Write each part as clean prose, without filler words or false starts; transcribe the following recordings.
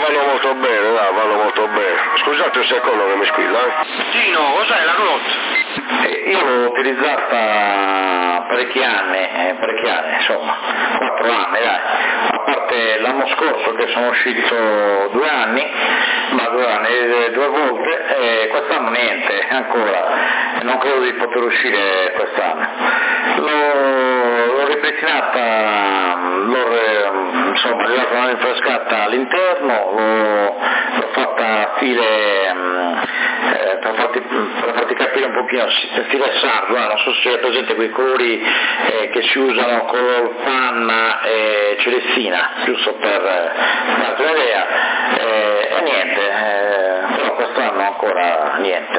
vanno molto bene, dai, vanno molto bene. Scusate un secondo che mi squilla, Tino, cos'è la roulotte? Io l'ho utilizzata parecchi anni, insomma, 4 anni, dai. A parte l'anno scorso che sono uscito 2 anni, ma 2 volte, e quest'anno niente, ancora, non credo di poter uscire quest'anno. L'ho ripristinata, insomma, l'ho rinfrescata all'interno, l'ho fatta a stile, per farti capire un pochino, stile sardo, non so se è presente quei colori che si usano, color panna e celestina, giusto per darti un'idea, e niente, però quest'anno ancora niente.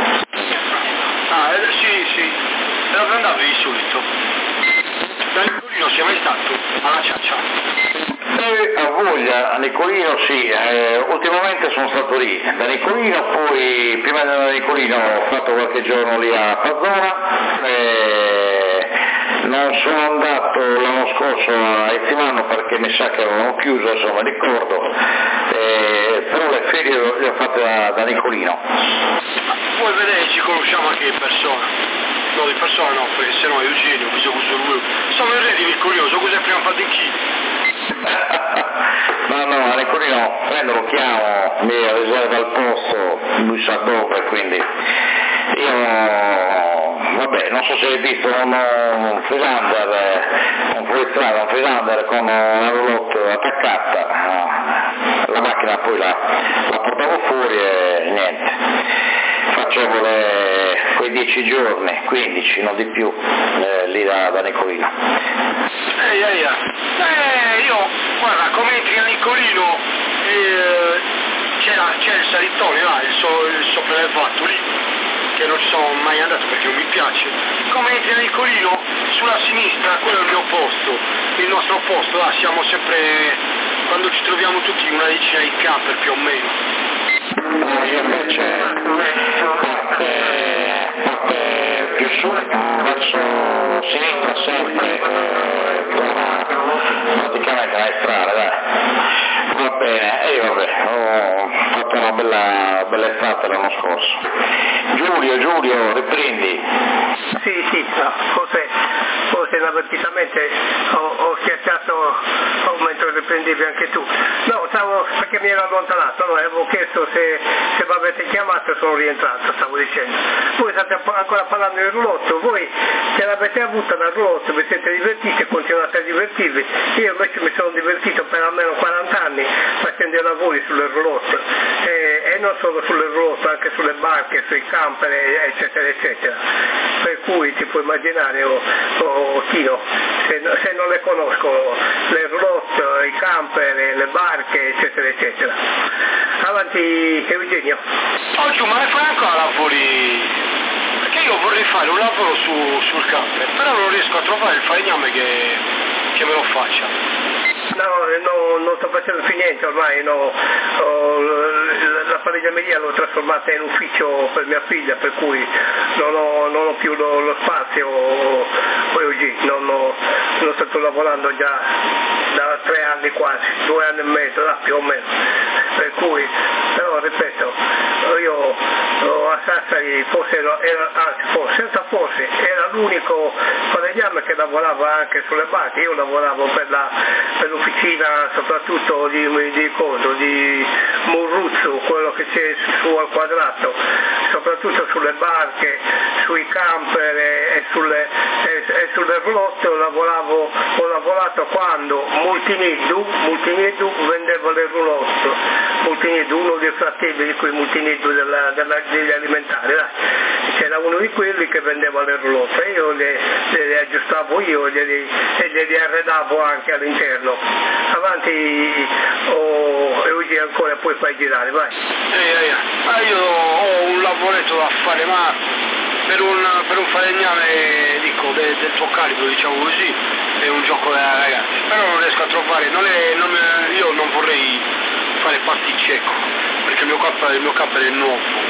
Sì, dove andavi di solito? Da Nicolino sei mai stato? Alla ciaccia? A voglia, a Nicolino sì, ultimamente sono stato lì, da Nicolino, poi prima di andare a Nicolino ho fatto qualche giorno lì a Pazzona, non sono andato l'anno scorso a Ettimano perché mi sa che avevano chiuso, insomma ricordo, però le ferie le ho fatte da Nicolino. Vuoi vedere, ci conosciamo anche in persona? No, di persona no, perché se no Eugenio, bisogna questo lui. Sono il re di Nicolino, so cos'è prima fatto in chi? No, a Nicolino prendo, lo chiamo, mi riserva il posto, lui sa dove, quindi io, vabbè, non so se hai visto un freelander, un fuoristrada, un freelander con una roulotte attaccata, la macchina poi la portavo fuori e niente. Facevo quei 10 giorni, 15, non di più, lì da Nicolino. Io, guarda, come entri a Nicolino, c'è il salittone là, il sopraelevato lì, che non ci sono mai andato perché non mi piace. Come entri a Nicolino, sulla sinistra, quello è il mio posto, il nostro posto, là siamo sempre, quando ci troviamo tutti, una decina di camper più o meno. Io invece parte più su, verso sinistra sempre, praticamente la strada, dai. Va bene, e io ho fatto una bella estate l'anno scorso. Giulio, riprendi. Sì, no, forse inavvertitamente ho schiacciato mentre riprendevi anche tu. No, perché mi ero allontanato, no, avevo chiesto se mi avete chiamato e sono rientrato, stavo dicendo. Voi state ancora parlando del roulotte, voi ce l'avete avuta dal roulotte, vi siete divertiti e continuate a divertirvi. Io invece mi sono divertito per almeno 40 anni facendo i lavori sulle roulotte e non solo sulle roulotte, anche sulle barche, sui camper, eccetera, eccetera. Per cui ti puoi immaginare, Tino, se non le conosco, le roulotte, i camper, le barche, eccetera, eccetera. Avanti Eugenio. Oggi ma ne fai ancora lavori? Perché io vorrei fare un lavoro sul camper, però non riesco a trovare il falegname che me lo faccia. No, non sto facendo più niente ormai, no. La falegnameria l'ho trasformata in ufficio per mia figlia, per cui non ho più lo spazio oggi, non sto stato lavorando già da 3 anni quasi, 2 anni e mezzo, più o meno, per cui, però ripeto, io a Sassari forse era l'unico falegname che lavorava anche sulle barche. Io lavoravo per l'ufficina soprattutto di Murruzzo, quello che c'è su al quadrato, soprattutto sulle barche, sui camper e sulle roulotte. Ho lavorato quando Multiniddu vendeva le roulotte. Multiniddu, uno dei fratelli di quei Multiniddu degli alimentari, c'era uno di quelli che vendeva le roulotte, io le aggiustavo io e glieli arredavo anche all'interno. Avanti Eugenio, ancora poi fai girare, vai. Io ho un lavoretto da fare, ma per un falegname del tuo calibro, diciamo così, è un gioco da ragazzi, però non riesco a trovare, io non vorrei fare pasticci, ecco, perché il mio camper è nuovo,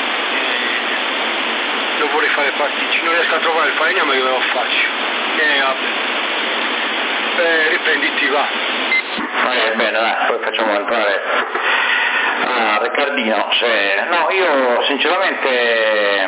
non vorrei fare pasticci, non riesco a trovare il falegname che me lo faccio. Vabbè. Riprenditi, va. Bene, dai, poi facciamo entrare Ricardino, no, io sinceramente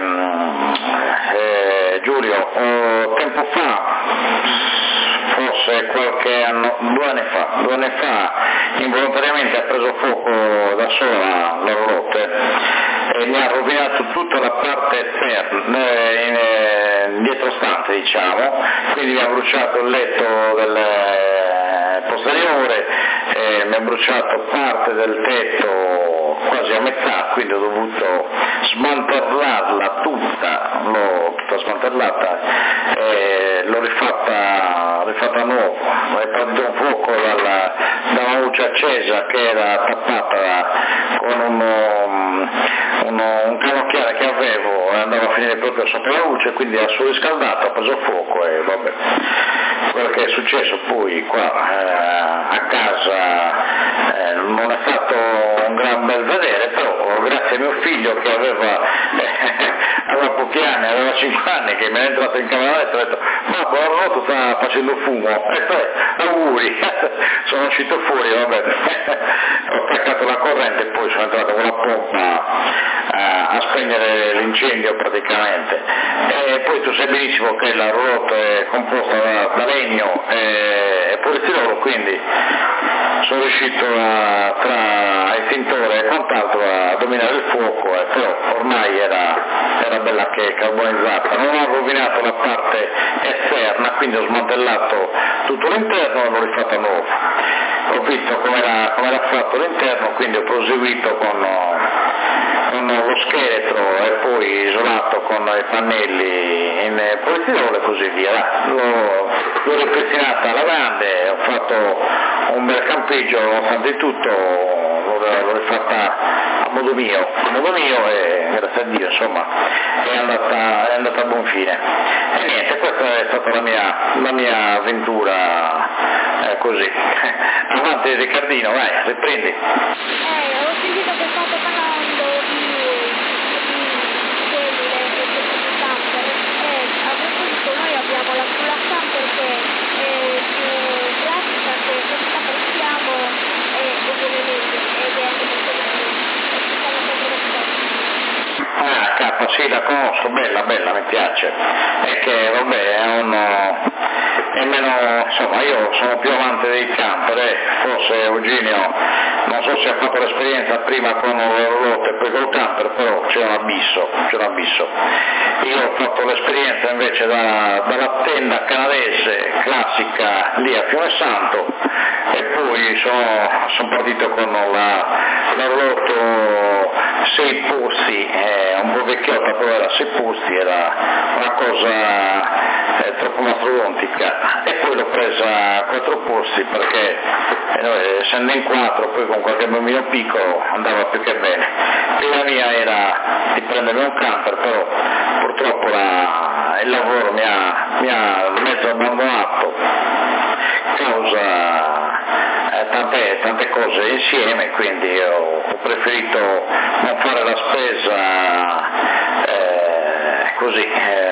Giulio, tempo fa, forse qualche anno, 2 anni fa, involontariamente ha preso fuoco da sola l'orolotto e mi ha rovinato tutta la parte esterna, dietrostante diciamo, quindi mi ha bruciato il letto del posteriore, mi ha bruciato parte del tetto quasi a metà, quindi ho dovuto smantellarla tutta, l'ho tutta smantellata, l'ho rifatta nuovo, è partito un fuoco da una luce accesa che era tappata con un canocchiale che avevo e andava a finire proprio sopra la luce, quindi ha surriscaldato, ha preso fuoco e vabbè. Quello che è successo poi qua a casa non è stato un gran bel vedere, però grazie a mio figlio che aveva pochi anni, aveva 5 anni, che mi è entrato in camera letto e ha detto "Babbo, l'orolotto sta facendo fumo", e poi auguri, sono uscito fuori, vabbè, ho attaccato la corrente e poi sono entrato con la pompa a spegnere l'incendio praticamente. E poi tu sai benissimo che l'orolotto è composta da legno e polistirolo, quindi sono riuscito tra estintore e quant'altro a dominare il fuoco, però ormai era bella che carbonizzata. Non ho rovinato la parte esterna, quindi ho smantellato tutto l'interno e l'ho rifatto nuovo. Ho visto come era fatto l'interno, quindi ho proseguito con lo scheletro e poi isolato con i pannelli in polistirolo e così via. L'ho ripristinata alla grande, ho fatto un bel campeggio, nonostante tutto l'ho rifatta a modo mio e grazie a Dio insomma è andata a buon fine. E niente, questa è stata la mia avventura così. Avanti Riccardino, vai, riprendi. Ho sentito che state parlando a proposito noi abbiamo sulla camper che è più classica, che questa portiamo ovviamente ed è anche molto bella, ci siamo sempre K, sì, la conosco, bella, mi piace, è che vabbè è meno, insomma io sono più amante dei camper, forse Eugenio non so se ha fatto l'esperienza prima con l'orolotto e poi col camper, però c'è un abisso. Io ho fatto l'esperienza invece dalla tenda canadese classica lì a Fiume Santo e poi sono partito con l'orolotto 6 posti, un po' vecchiotta, però era 6 posti, era una cosa troppo mastodontica, e poi l'ho presa a 4 posti perché essendo in 4 poi con qualche bambino piccolo andava più che bene. E la mia era di prendermi un camper, però purtroppo il lavoro mi ha mezzo abbandonato causa tante cose insieme, quindi ho preferito non fare la spesa così,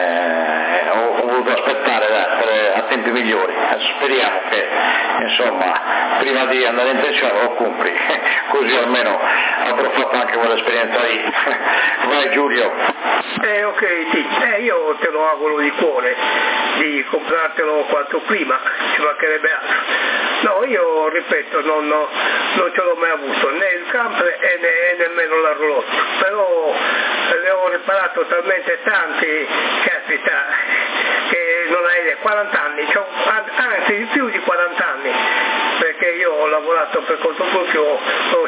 ho voluto aspettare a tempi migliori. Adesso speriamo che insomma prima di andare in pensione lo compri, così almeno avrò fatto anche quell'esperienza lì. Vai Giulio. Ok, sì, io te lo auguro di cuore di comprartelo quanto prima, ci mancherebbe altro. No, io ripeto, non ce l'ho mai avuto, né il camper e nemmeno l'orolotto, però ne ho riparato talmente tanti, caspita, che non hai idea, 40 anni, anzi di più di 40 anni, perché io ho lavorato per conto proprio, ho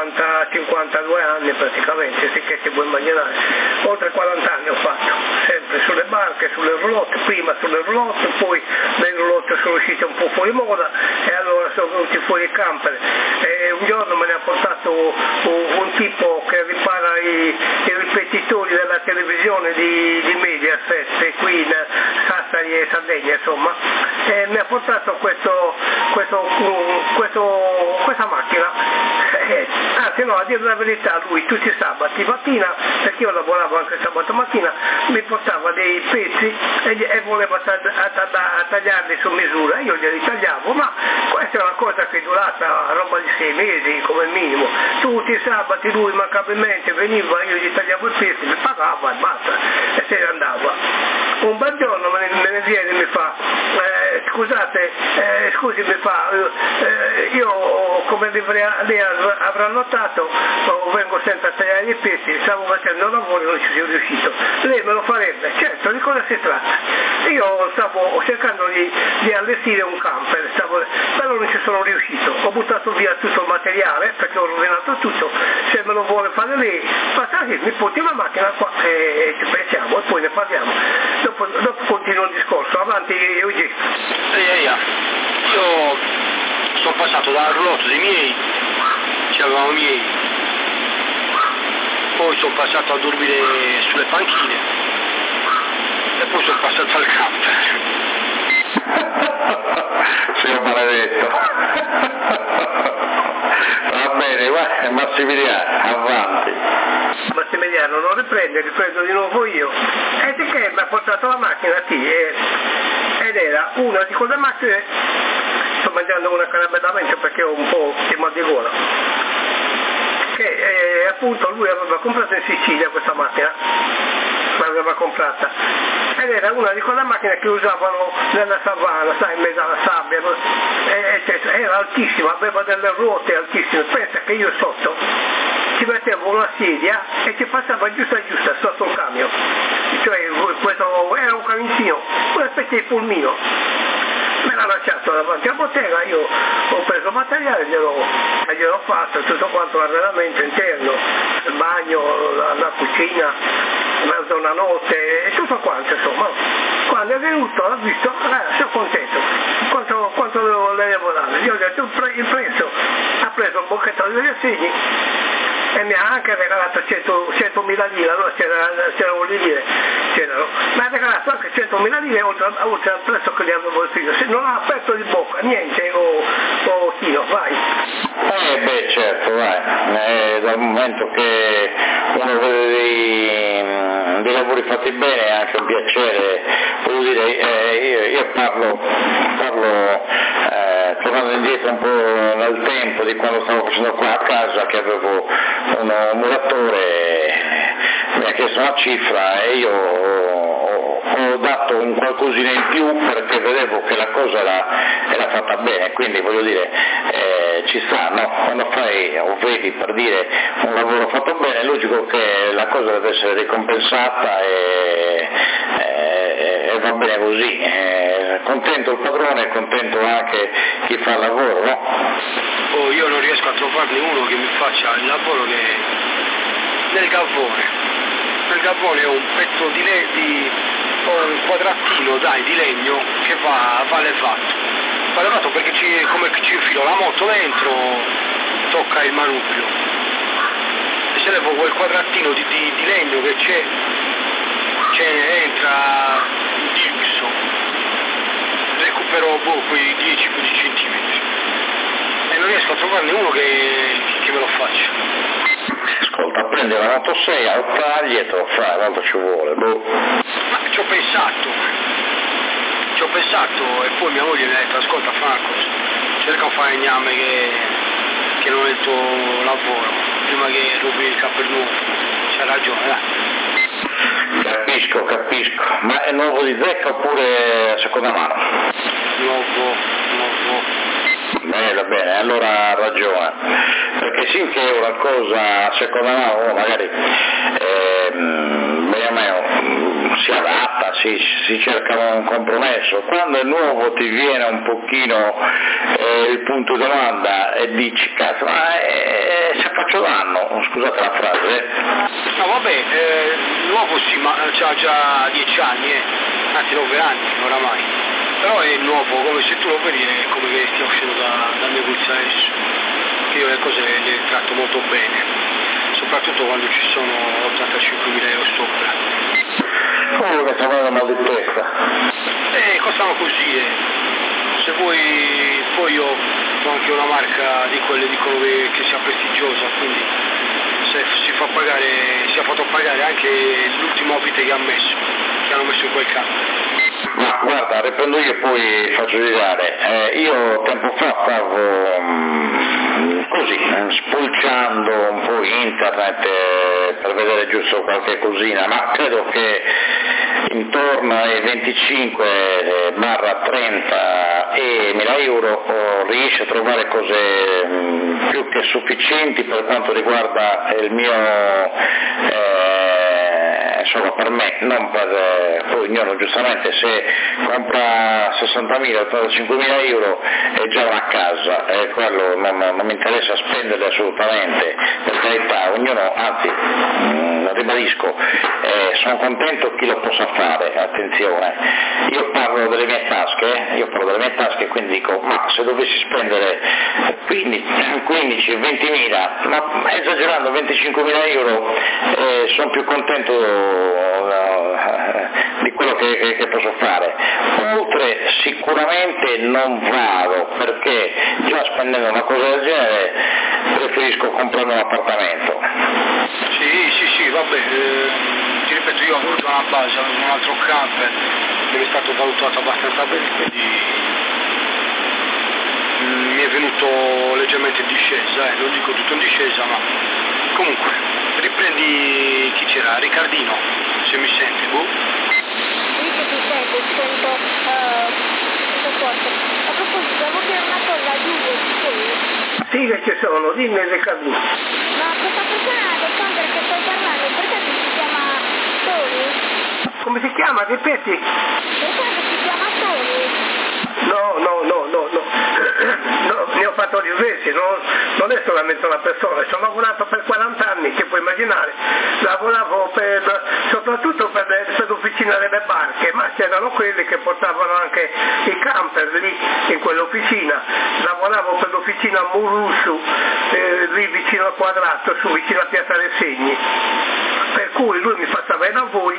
52 anni praticamente, sì che ti puoi immaginare, oltre 40 anni ho fatto, sempre sulle barche, sulle roulotte, prima sulle roulotte, poi le roulotte sono uscite un po' fuori moda e allora sono venuti fuori i camper, e un giorno me ne ha portato un tipo che ripara i ripetitori della televisione di Mediaset qui in Sassari e Sardegna, insomma, e mi ha portato questa macchina, Infatti no, a dire la verità, lui tutti i sabati mattina, perché io lavoravo anche sabato mattina, mi portava dei pezzi e voleva tagliarli su misura, io glieli tagliavo, ma questa è una cosa che è durata roba di 6 mesi come minimo. Tutti i sabati lui immancabilmente veniva, io gli tagliavo i pezzi, mi pagava e basta, e se ne andava. Un bel giorno me ne viene e mi fa, scusate, scusi, mi fa, io come lei avrà notato vengo sempre a tagliare i pezzi, stavo facendo un lavoro e non ci sono riuscito, lei me lo farebbe? Certo, di cosa si tratta? Io stavo cercando di allestire un camper, però non ci sono riuscito, ho buttato via tutto il materiale perché ho rovinato tutto, se me lo vuole fare lei, mi porti la macchina qua e ci pensiamo e poi ne parliamo, dopo continuo il discorso, avanti Eugenio. Io sono passato dal rotto dei miei, c'avevamo i miei, poi sono passato a dormire sulle panchine e poi sono passato al camper. Sei un maledetto. Va bene, guarda, Massimiliano, avanti. Massimiliano non riprendo di nuovo io. E di che mi ha portato la macchina ed era una di quelle macchine, sto mangiando una caramellamento perché ho un po' di mal di gola, che appunto lui aveva comprato in Sicilia questa macchina, l'aveva comprata, ed era una di quelle macchine che usavano nella savana, sai, in mezzo alla sabbia, eccetera. Era altissima, aveva delle ruote altissime, pensa che io sotto ci mettevo una sedia e ci passava giusta sotto il camion, cioè questo era un camioncino, una specie di pulmino. Me l'ha lasciato davanti a bottega, io ho preso materiale, gliel'ho fatto tutto quanto l'allenamento interno, il bagno, la cucina, mezzo una notte e tutto quanto, insomma. Quando è venuto, l'ho visto, sono contento. Quanto le devo dare? Gli ho detto il prezzo, ha preso un bocchetto di assegni e mi ha anche regalato 100.000 lire, allora c'erano le lire, mi ha regalato anche 100.000 lire oltre al prezzo che gli avevo scritto, se non ha aperto di bocca, niente, Tino, vai. Beh certo, vai, dal momento che uno vede dei lavori fatti bene è anche un piacere, voglio dire, io parlo tornando indietro un po' nel tempo di quando stavo facendo qua a casa, che avevo un muratore, mi ha chiesto una cifra e io ho dato un qualcosina in più perché vedevo che la cosa era fatta bene, quindi voglio dire, ci sta, no? Quando fai o vedi, per dire, un lavoro fatto bene è logico che la cosa deve essere ricompensata e va bene così, contento il padrone, contento anche chi fa il lavoro, no? Io non riesco a trovarne uno che mi faccia il lavoro che nel gavone. Nel gavone è un pezzo un quadratino di legno che va levato. Va levato perché come ci infilo la moto dentro, tocca il manubrio. E se levo quel quadratino di legno che entra in dirso, recupero quei 10-15 centimetri. E non riesco a trovarne uno che me lo faccia. Ascolta, prendi la Moto 6, al tagli e te lo fai, quanto ci vuole, boh. Ma ci ho pensato e poi mia moglie mi ha detto, ascolta Franco, cerca un falegname che non è il tuo lavoro, prima che rubi il capello, c'ha ragione, dai. Capisco, ma è nuovo di zecca oppure a seconda mano? Nuovo. Bene, allora ha ragione, perché finché è una cosa secondo me magari si adatta, si cerca un compromesso, quando è nuovo ti viene un pochino il punto di domanda e dici cazzo, ma se faccio danno, scusate la frase. No vabbè, nuovo sì, ma c'ha già 10 anni, anzi 9 anni oramai. Però è nuovo, come se tu lo vedi, è come che stia uscendo dal negozio adesso, che io le cose le tratto molto bene, soprattutto quando ci sono 85.000 euro sopra. Come che sta avendo mal di testa? Costano così, se vuoi, poi io ho anche una marca di quelle dicono che sia prestigiosa, quindi se si ha fatto pagare anche l'ultimo abite che hanno messo in quel campo. Ma guarda, riprendo io e poi faccio girare. Io tempo fa stavo così, spulciando un po' internet per vedere giusto qualche cosina, ma credo che intorno ai 25/30 euro riesci a trovare cose più che sufficienti per quanto riguarda il mio insomma per me, non per poi ognuno giustamente se compra 60.000 o 85.000 euro è già una casa, quello non mi interessa spenderli assolutamente, per carità, ognuno, anzi ribadisco, sono contento chi lo possa fare, attenzione, io parlo delle mie tasche, quindi dico, ma se dovessi spendere 15-20.000, ma esagerando 25.000 euro, sono più contento di quello che posso fare. Oltre sicuramente non vado, perché già spendendo una cosa del genere preferisco comprare un appartamento. Sì, vabbè, ti ripeto, io ho avuto una base, un altro camper che mi è stato valutato abbastanza bene, quindi mi è venuto leggermente in discesa, non dico tutto in discesa, ma comunque riprendi chi c'era, Riccardino, se mi senti, boh. Sì che ti sento forte. A proposito, devo dire una cosa a Giulio, ci sei? Sì che ci sono, dimmi Riccardo. Ma questa persona del camper che stai parlando, perché si chiama Tony? Come si chiama? Ripeti? Perché si chiama Tony? No, ne ho fatto diversi, non è solamente una persona, ci ho lavorato per 40 anni, che puoi immaginare, lavoravo soprattutto per l'officina delle barche, ma c'erano quelli che portavano anche i camper lì in quell'officina, lavoravo per l'officina Murussu, lì vicino al Quadrato, vicino a Piazza dei Segni. Per cui lui mi passava i lavori,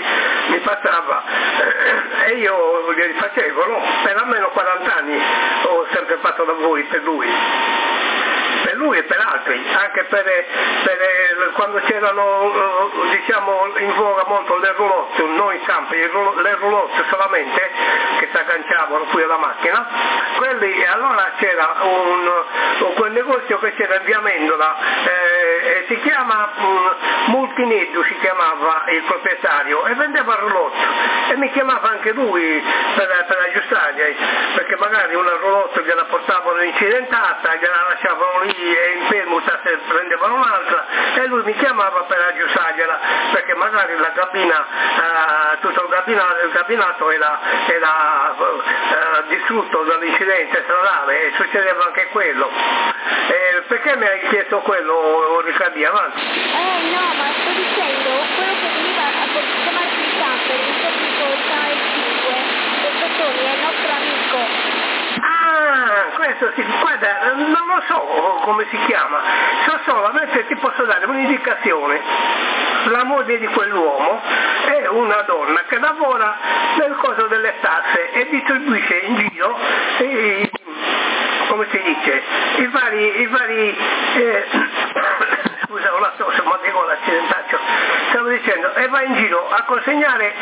e io glieli facevo, no? Per almeno 40 anni ho sempre fatto lavori per lui e per altri, anche per quando c'erano diciamo in voga molto le roulotte, non i campi, le roulotte solamente che si agganciavano qui alla macchina, quelli, allora c'era quel negozio che c'era in via Mendola, si chiama Multineddu, si chiamava il proprietario, e vendeva roulotte, e mi chiamava anche lui per aggiustargli, perché magari una roulotte gliela portavano incidentata, gliela lasciavano lì e in permuta se prendevano un'altra, e lui mi chiamava per aggiustargliela, perché magari la cabina, tutto il cabinato era distrutto dall'incidente stradale, e succedeva anche quello. Perché mi hai chiesto quello, Riccardi, avanti? No, ma sto dicendo, quello che veniva a chiamarsi il camper, il suo tipo il canale 5, questo Tony è il nostro amico. Ah, questo sì, guarda, non lo so come si chiama, so solamente ti posso dare un'indicazione. La moglie di quell'uomo è una donna che lavora nel coso delle tasse e distribuisce in giro come si dice, i vari scusa, una tosse, ma dico l'accidentaccio, stavo dicendo, e va in giro a consegnare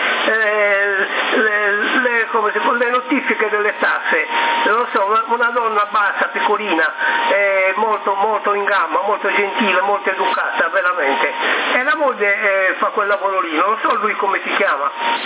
le notifiche delle tasse, non lo so, una donna bassa, piccolina, molto in gamba, molto gentile, molto educata, veramente, e la moglie fa quel lavoro lì, non so lui come si chiama.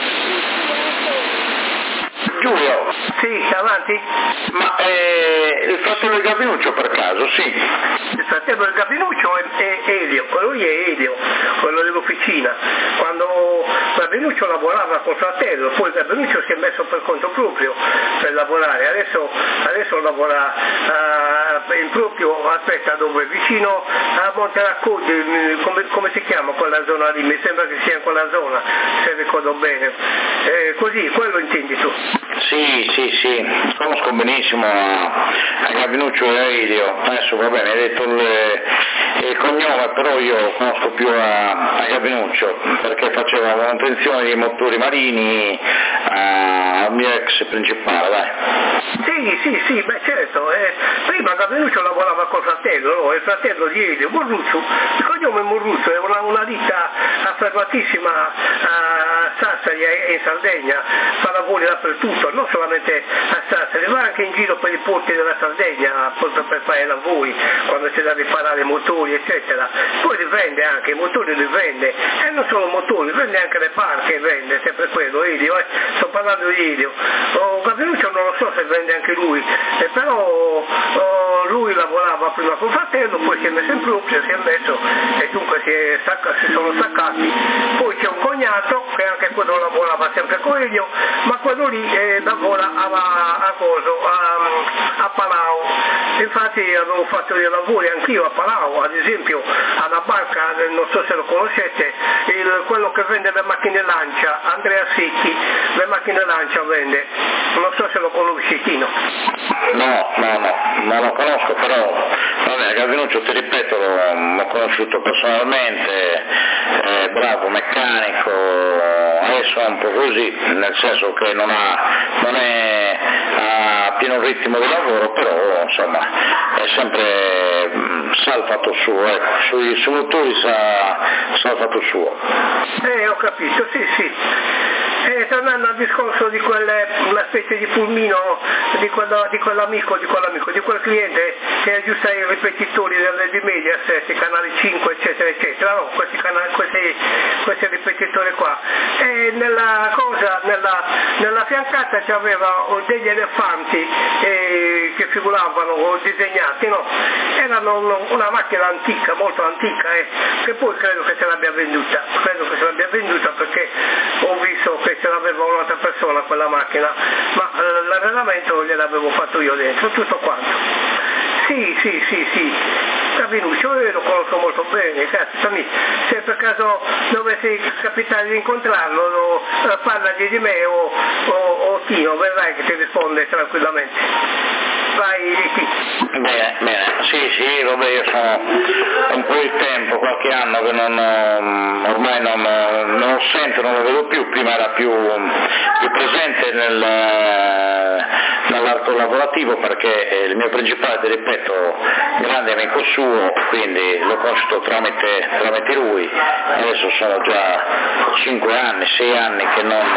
Giulio. Sì, avanti? Ma il fratello del Gabinuccio per caso, sì. Il fratello del Gabinuccio è Elio, quello lì è Elio, quello dell'officina. Quando Gabinuccio lavorava col fratello, poi Gabinuccio si è messo per conto proprio per lavorare, adesso lavora in proprio, aspetta, dove? Vicino a Monteraccolli, come si chiama quella zona lì? Mi sembra che sia in quella zona, se ricordo bene. Così, quello intendi tu? Sì, conosco benissimo a Gabinuccio e a Elio, adesso va bene, hai detto il cognome però io lo conosco più a Gavinuccio, perché faceva manutenzione di motori marini al mio ex principale, dai. Sì, beh certo, prima Gavinuccio lavorava col fratello, no? Il fratello di Elio, Morruzzo, il cognome Morruzzo è una ditta affermatissima a Sassari e in Sardegna, fa lavori dappertutto, non solamente a Sassari, ma anche in giro per i porti della Sardegna per fare lavori, quando c'è da riparare motori eccetera, poi rivende anche, i motori li vende, e non solo motori, vende anche le barche, vende sempre quello, Elio, sto parlando di Elio. Gavinuccio non lo so se vende anche lui, però lui lavorava prima col fratello, poi si è messo in proprio, si è messo e dunque si sono staccati. Poi c'è un cognato che anche quello lavorava sempre con Elio, ma quello lì lavora a Palau. Infatti avevo fatto dei lavori anch'io a Palau, ad esempio alla barca, non so se lo conoscete, quello che vende le macchine Lancia, Andrea Secchi, le macchine Lancia vende, non so se lo conosci Tino. No, non lo conosco, però vabbè, Gavinuccio ti ripeto, l'ho conosciuto personalmente, bravo meccanico, adesso è un po' così, nel senso che non è a pieno ritmo di lavoro, però insomma è sempre sa il fatto suo, ecco, sui motori sa il fatto suo. Ho capito, sì. Tornando al discorso di una specie di pulmino di quell'amico, di quel cliente che aggiusta i ripetitori di Mediaset, canali 5 eccetera, no, questi ripetitori qua. E nella fiancata c'aveva degli elefanti che figuravano disegnati, no? Erano una macchina antica, molto antica, che poi credo che se l'abbia venduta perché ho visto che ce l'aveva un'altra persona quella macchina, ma l'allenamento gliel'avevo fatto io dentro, tutto quanto. Sì, Gavinuccio io lo conosco molto bene, cazzo, se per caso dovessi capitare di incontrarlo, parlagli di me o Tino, vedrai che ti risponde tranquillamente. Vai Ricky. Bene, sì, vabbè, io sono un po' di tempo, qualche anno che ormai non lo sento, non lo vedo più, prima era più presente nell'arco lavorativo perché il mio principale, ti ripeto, grande amico suo, quindi l'ho conosciuto tramite lui, adesso sono già 5 anni, 6 anni che non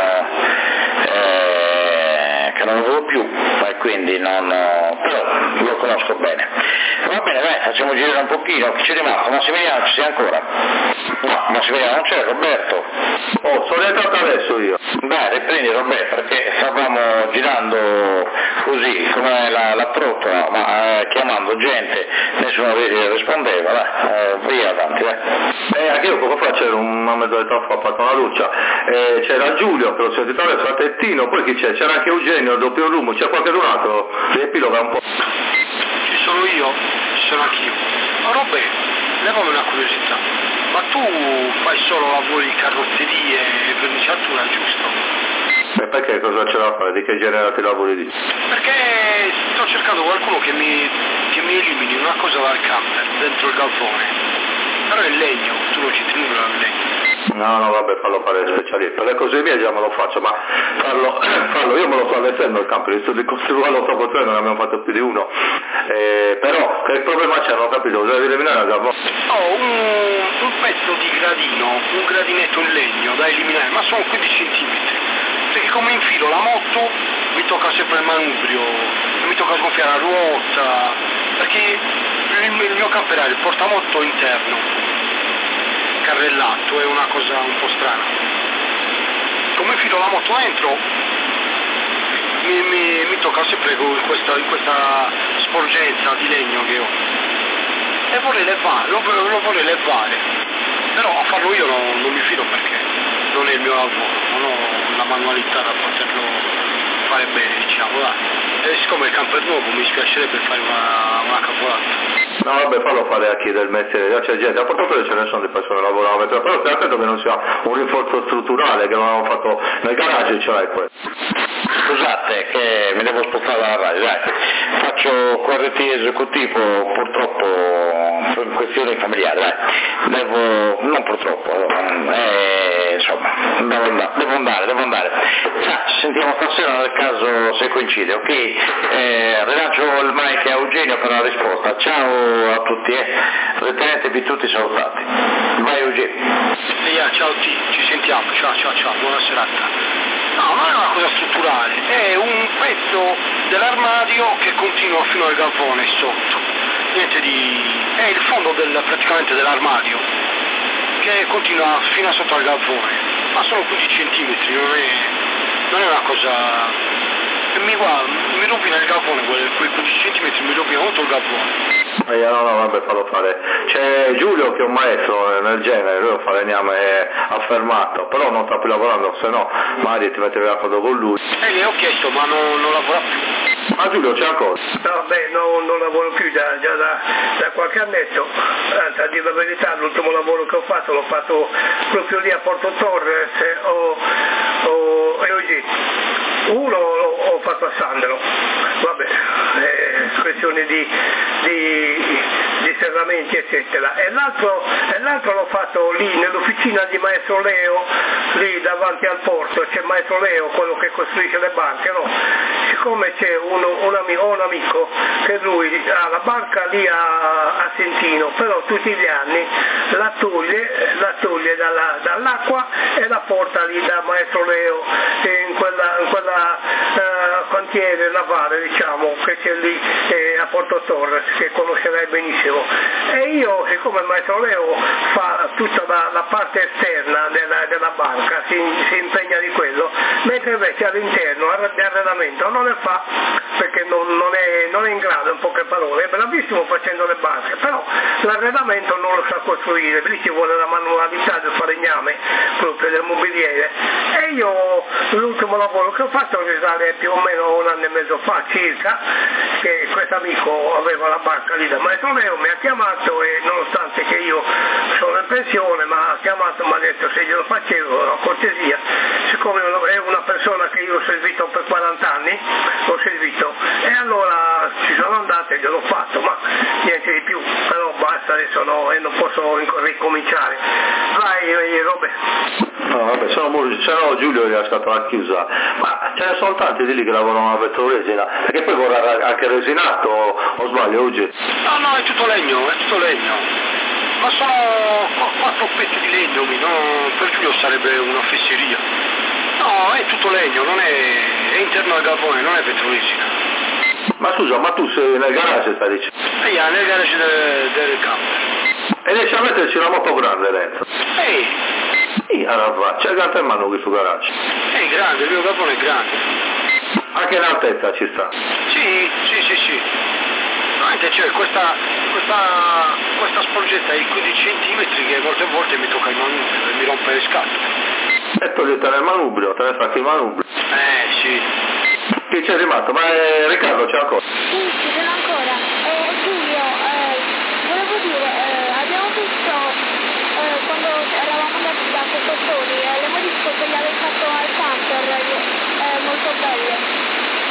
lo vedo più, e quindi però lo conosco bene. Va bene, dai, facciamo girare un pochino, chi c'è rimasto? Massimiliano ci sei ancora? No, Massimiliano non c'è, Roberto? Sono entrato adesso io. Dai, riprendi Roberto, perché stavamo girando così, come la trottola, ma chiamando gente, nessuno rispondeva, dai, via avanti, dai. Anche io poco fa c'era una mezz'oretta fa, ho fatto una luccia, c'era Giulio che l'ho sentito adesso, Fratettino, poi chi c'è? C'era anche Eugenio, il doppio rumbo, c'è qualche altro? Riepiloga un po'. Ci sono io, ci sono anch'io. Ma Roberto, levami una curiosità, ma tu fai solo lavori di carrozzerie e verniciatura, giusto? E perché cosa c'è da fare? Di che genere ti lavori di? Perché sto cercando qualcuno che mi elimini una cosa dal camper dentro il galpone. Però è legno, tu non ci tieni nulla al legno. No, vabbè, fallo fare specialista. Le cose mie già me lo faccio, ma farlo io me lo sto allestendo il camper, visto di costruirlo dopo 3 non ne abbiamo fatto più di uno. Però che problema c'è? Non ho capito, cosa devi eliminare da voi? Ho un pezzo di gradino, un gradinetto in legno da eliminare, ma sono 15 centimetri. Perché come infilo la moto mi tocca sempre il manubrio, mi tocca sgonfiare la ruota, perché il mio camperario, il portamoto interno, carrellato, è una cosa un po' strana. Come infilo la moto dentro mi tocca sempre in questa sporgenza di legno che ho. E lo vorrei levare, però a farlo io non mi fido perché non è il mio lavoro, non ho la manualità da poterlo fare bene, diciamo, dai. E siccome il camper nuovo mi spiacerebbe fare una cavolata. No, vabbè, fallo fare a chi del mestiere, c'è gente, a portafoglio ce ne sono di persone che lavorano, però stai attento che non sia un rinforzo strutturale che non abbiamo fatto nel garage, ce l'hai questo. scusate che mi devo spostare dalla radio, dai. Faccio QRT esecutivo purtroppo per questioni familiari, dai. Non purtroppo, insomma, devo andare. Ci sentiamo stasera nel caso se coincide, ok? Rilancio il mic a Eugenio per la risposta. Ciao a tutti, ritenetevi tutti salutati. Vai Eugenio. Ciao ci sentiamo, ciao, buona serata. No, non è una cosa strutturale, è un pezzo dell'armadio che continua fino al galvone sotto. È il fondo praticamente dell'armadio che continua fino a sotto al galvone, ma sono 15 centimetri, non è una cosa. Mi rovina il galvone, quei 15 centimetri mi rovina tutto il galvone. No, vabbè, fallo fare. C'è Giulio che è un maestro nel genere, lui lo fa legname affermato, però non sta più lavorando, se no magari ti mettevi d'accordo con lui. Gli ho chiesto, ma non lavora più. Ma Giulio c'è ancora? No, non lavoro più già da qualche annetto, anzi a dire la verità l'ultimo lavoro che ho fatto l'ho fatto proprio lì a Porto Torres e oggi uno ho fatto a Sandro, vabbè, questioni di serramenti eccetera, e l'altro l'ho fatto lì nell'officina di Maestro Leo, lì davanti al porto c'è Maestro Leo, quello che costruisce le banche, no? Siccome c'è un amico che lui ha la banca lì a Sentino, però tutti gli anni la toglie dall'acqua e la porta lì da Maestro Leo in quella cantiere navale, diciamo, che c'è lì a Porto Torres, che conoscerai benissimo. E io, siccome il Maestro Leo fa tutta la parte esterna della banca, si impegna di quello, mentre invece all'interno di arredamento non ne fa, perché non è in grado, in poche parole, è bravissimo facendo le banche, però l'arredamento non lo sa costruire, lì ci vuole la manualità del falegname, proprio del mobiliere. E io l'ultimo lavoro che ho fatto risale più o meno un anno e mezzo fa circa, che questo amico aveva la banca lì da Maestro Leo, mi ha chiamato e nonostante che io sono in pensione, ma ha chiamato e mi ha detto se glielo facevo, una cortesia, siccome è una persona che io ho servito per 40 anni, l'ho servito, e allora ci sono andato e gliel'ho fatto, ma niente di più, però basta adesso, no, e non posso ricominciare. Vai Robert. No, vabbè, se no Giulio gli ha stata la chiusa, ma ce ne sono tanti di lì che lavorano a vetroresina, perché poi vorrà anche resinato, o sbaglio oggi? No, è tutto legno, ma sono 4 pezzi di legno, per Giulio sarebbe una fesseria. No, è tutto legno, non è interno al galvone, non è vetroresina. Ma scusa, ma tu sei nel garage, stai dicendo? Nel garage del camper. E riesci a metterci una moto grande dentro? Sì, allora c'è grande mano qui sul garage. È grande, il mio galvone è grande. Anche in altezza ci sta? Sì. Veramente c'è questa sporgetta di 15 centimetri che molte volte mi tocca il manubrio e mi rompe le scatole. E togliete nel manubrio, te ne fai il manubrio. Sì. Chi c'è rimasto? Ma Riccardo c'è ancora? Sì, ci sono ancora. Giulio, volevo dire, abbiamo visto quando eravamo andati da Cocottoni le modifiche che gli avevi fatto al camper, molto belle.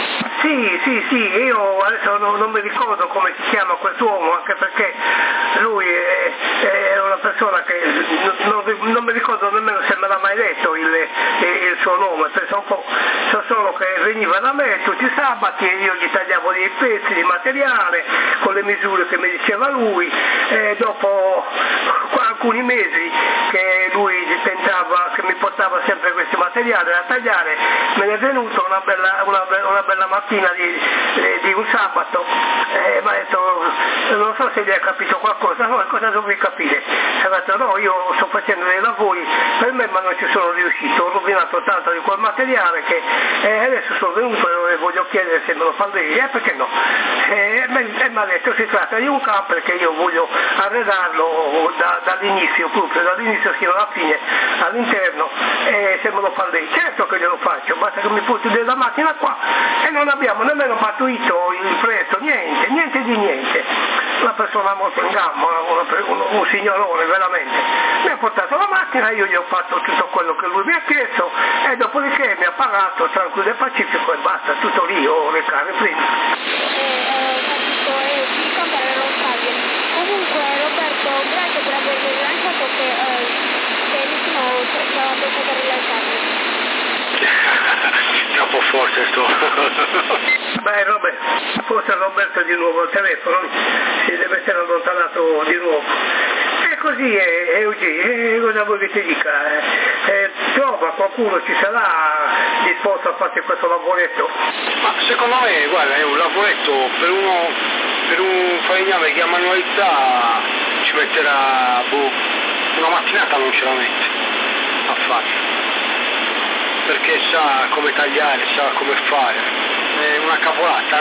Sì, io adesso non mi ricordo come si chiama quest'uomo, anche perché lui è una persona che non mi ricordo nemmeno se me l'ha mai detto il suo nome, so solo che veniva da me tutti i sabati e io gli tagliavo dei pezzi di materiale con le misure che mi diceva lui, e dopo alcuni mesi che lui tentava, che mi portava sempre questi materiali da tagliare, me ne è venuta una bella mattina di un sabato e mi ha detto, non so se gli ha capito qualcosa, no, cosa dovevi capire? Ha detto no, io sto facendo dei lavori per me ma non ci sono riuscito, ho rovinato tanto di quel materiale che adesso sono venuto e voglio chiedere se me lo fa lei, perché no? E mi ha detto si tratta di un camper che io voglio arredarlo dall'inizio, proprio dall'inizio fino alla fine all'interno, e se me lo fa lei, certo che glielo faccio, basta che mi porti della macchina qua e non abbiamo nemmeno pattuito il prezzo, niente di niente. Una persona molto in gamba, un signorone veramente. Mi ha portato la macchina, io gli ho fatto tutto quello che lui mi ha chiesto e dopodiché mi ha pagato tranquillo e pacifico e basta, tutto lì, ho le carri prima. Comunque Roberto, grazie per avermi rilanciato che nessuno ci aveva pensato a rilanciarmi. Troppo forte sto. Beh Roberto, forse Roberto di nuovo al telefono, si deve essere allontanato di nuovo. E così è Eugenio, cosa vuoi che ti dica? Trova qualcuno, ci sarà disposto a farti questo lavoretto? Ma secondo me, guarda, è un lavoretto per un falegname che ha manualità ci metterà, una mattinata non ce la mette a fare. Perché sa come tagliare, sa come fare, è una cavolata,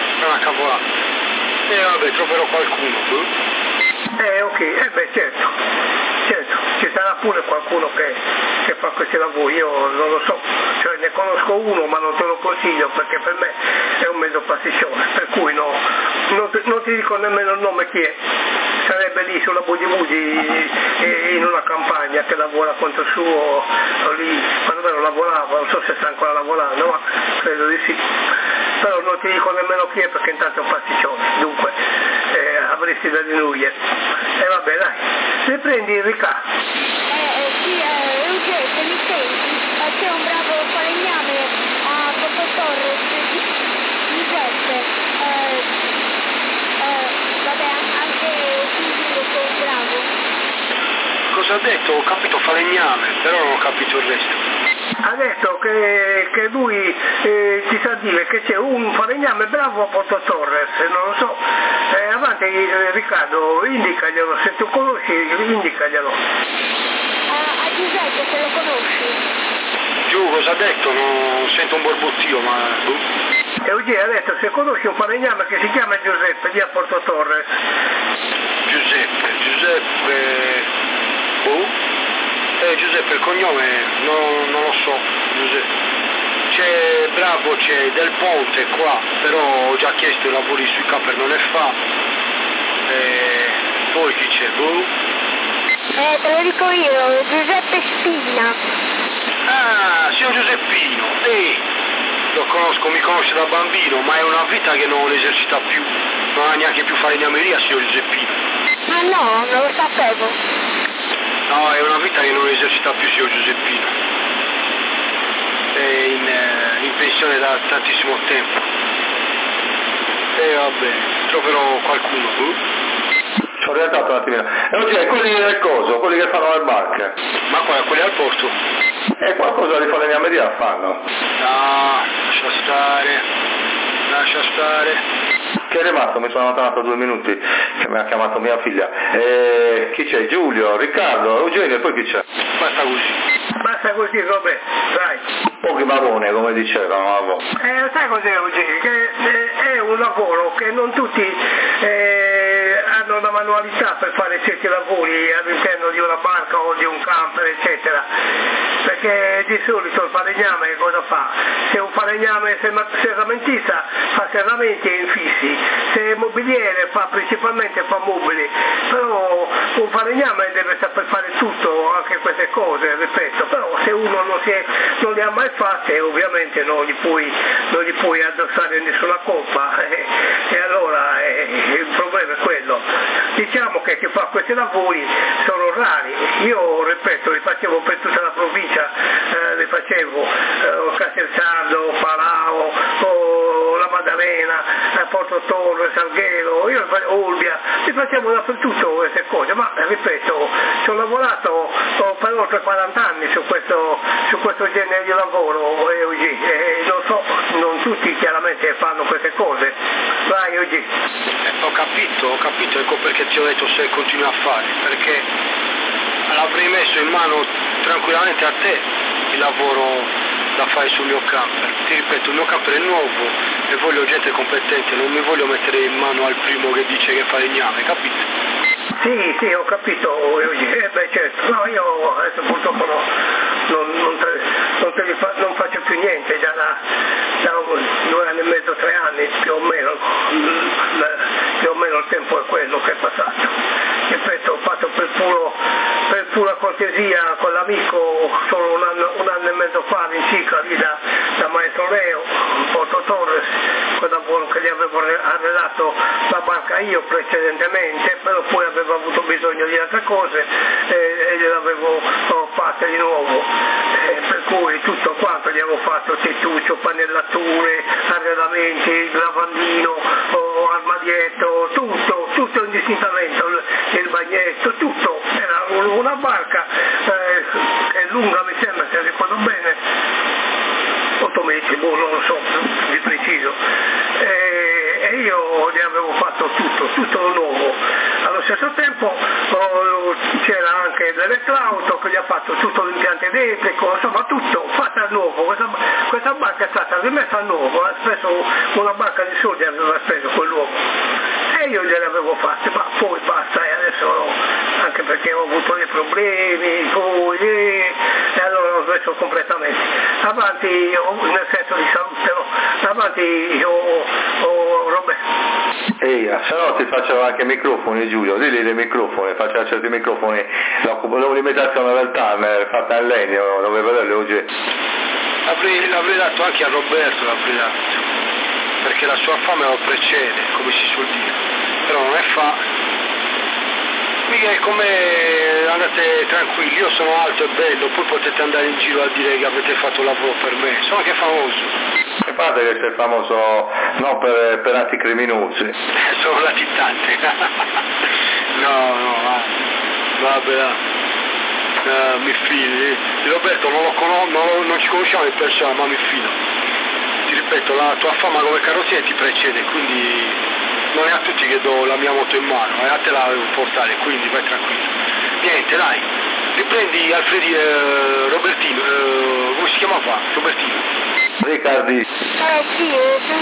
e vabbè, troverò qualcuno. Ok, beh certo, ci sarà pure qualcuno che fa questi lavori, io non lo so, cioè ne conosco uno ma non te lo consiglio perché per me è un mezzo pasticcione, per cui non ti dico nemmeno il nome chi è. Sarebbe lì sulla Budi in una campagna che lavora contro il suo lì, quando me lo lavorava, non so se sta ancora lavorando, ma credo di sì. Però non ti dico nemmeno chi è perché intanto è un pasticcione, dunque avresti da dinuire. E vabbè dai, riprendi il ricatto. Sì, Eugenio, se mi senti, c'è un bravo falegname a Porto Torres, Giuseppe. Vabbè, anche Silvio che è un bravo. Cosa ha detto? Ho capito falegname, però non ho capito il resto. Ha detto che lui ti sa dire che c'è un falegname bravo a Porto Torres, non lo so. Avanti Riccardo, indicaglielo, se tu conosci, indicaglielo. A Giuseppe, se lo conosci? Giù, cosa ha detto? Non sento un borbottio, ma... Eugenio ha detto se conosci un falegname che si chiama Giuseppe di a Porto Torres. Giuseppe... Giuseppe il cognome non lo so, Giuseppe. C'è Del Ponte qua, però ho già chiesto i lavori sui camper, non ne fa. Poi chi c'è? Te lo dico io, Giuseppe Spina. Ah, signor Giuseppino, lo conosco, mi conosce da bambino, ma è una vita che non esercita più, non ha neanche più falegnameria, signor Giuseppino. Ma no, non lo sapevo. No, è una vita che non esercita più, signor Giuseppino. È in pensione da tantissimo tempo. E vabbè, troverò qualcuno. Sono orientato un attimino. E non c'è quelli del coso, quelli che fanno le barche. Ma quelli al porto? E qualcosa di falegnameria fanno. No, lascia stare. Che è rimasto? Mi sono allontanato 2 minuti, che mi ha chiamato mia figlia. Chi c'è? Giulio, Riccardo, Eugenio e poi chi c'è? Basta così Roberto, dai. Pochi bavone, come dicevano. Sai cos'è Eugenio? Che è un lavoro che non tutti hanno la manualità per fare certi lavori all'interno di una barca o di un camper, eccetera. Perché di solito il falegname cosa fa? Se un falegname serramentista fa serramenti e infissi, se è mobiliere principalmente fa mobili, però un falegname deve saper fare tutto, anche queste cose, ripeto, però se uno non le ha mai fatte ovviamente non gli puoi addossare nessuna colpa e allora il problema è quello. Diciamo che chi fa questi lavori sono rari, io ripeto li facevo per tutta la provincia, li facevo Castelsardo, Palao, La Maddalena, Porto Torre, Salghero, Olbia, li facevo dappertutto queste cose, ma ripeto, ci ho lavorato per oltre 40 anni su questo genere di lavoro e lo so, non tutti chiaramente fanno queste cose. Vai oggi. Ho capito, ecco perché ti ho detto se continui a fare, perché l'avrei messo in mano tranquillamente a te il lavoro da fare sul mio camper. Ti ripeto, il mio camper è nuovo e voglio gente competente, non mi voglio mettere in mano al primo che dice che fa legname, capito? Sì, ho capito, beh certo, no, io adesso purtroppo non faccio più niente già da 2 anni e mezzo, 3 anni più o meno il tempo è quello che è passato. Ripeto, ho fatto per pura cortesia con l'amico solo un anno e mezzo fa all'incirca lì da Maestro Leo, Porto Torres, che gli avevo arredato la barca io precedentemente, però poi avevo avuto bisogno di altre cose e gliel'avevo fatta di nuovo, per cui tutto quanto gli avevo fatto, tettuccio, panellature, arredamenti, lavandino, armadietto, tutto indistintamente, il bagnetto, tutto, era una barca che è lunga, mi sembra, se ricordo bene, 8 metri, non lo so di preciso, e io ne avevo fatto tutto nuovo. Allo stesso tempo c'era anche l'elettrauto che gli ha fatto tutto l'impianto elettrico, insomma tutto fatto a nuovo. Questa barca è stata rimessa a nuovo, ha speso una barca di soldi, aveva speso quell'uomo, e io gliele avevo fatte, ma poi basta, e adesso no, anche perché ho avuto dei problemi, poi e allora ho smesso completamente. Avanti, nel senso di salute, no, avanti Roberto. Ehi, se no ti faccio anche microfoni, Giulio, digli dei microfoni, faccio certi microfoni, l'imitazione del timer fatta in legno, dove vederli oggi. L'avrei dato anche a Roberto, perché la sua fame lo precede, come si suol dire, però non è mica è come andate tranquilli, io sono alto e bello, poi potete andare in giro a dire che avete fatto un lavoro per me, sono anche famoso. E pare che sei famoso non per atti criminosi. Sono latitante. No, vabbè. Mi fido. Roberto non ci conosciamo in persona, ma mi fido. Ti ripeto, la tua fama come carrozziere ti precede, quindi non è a tutti che do la mia moto in mano, a te la devo portare, quindi vai tranquillo. Niente, dai, riprendi Alfredi, Robertino, come si chiama qua? Robertino. Riccardi. Sì,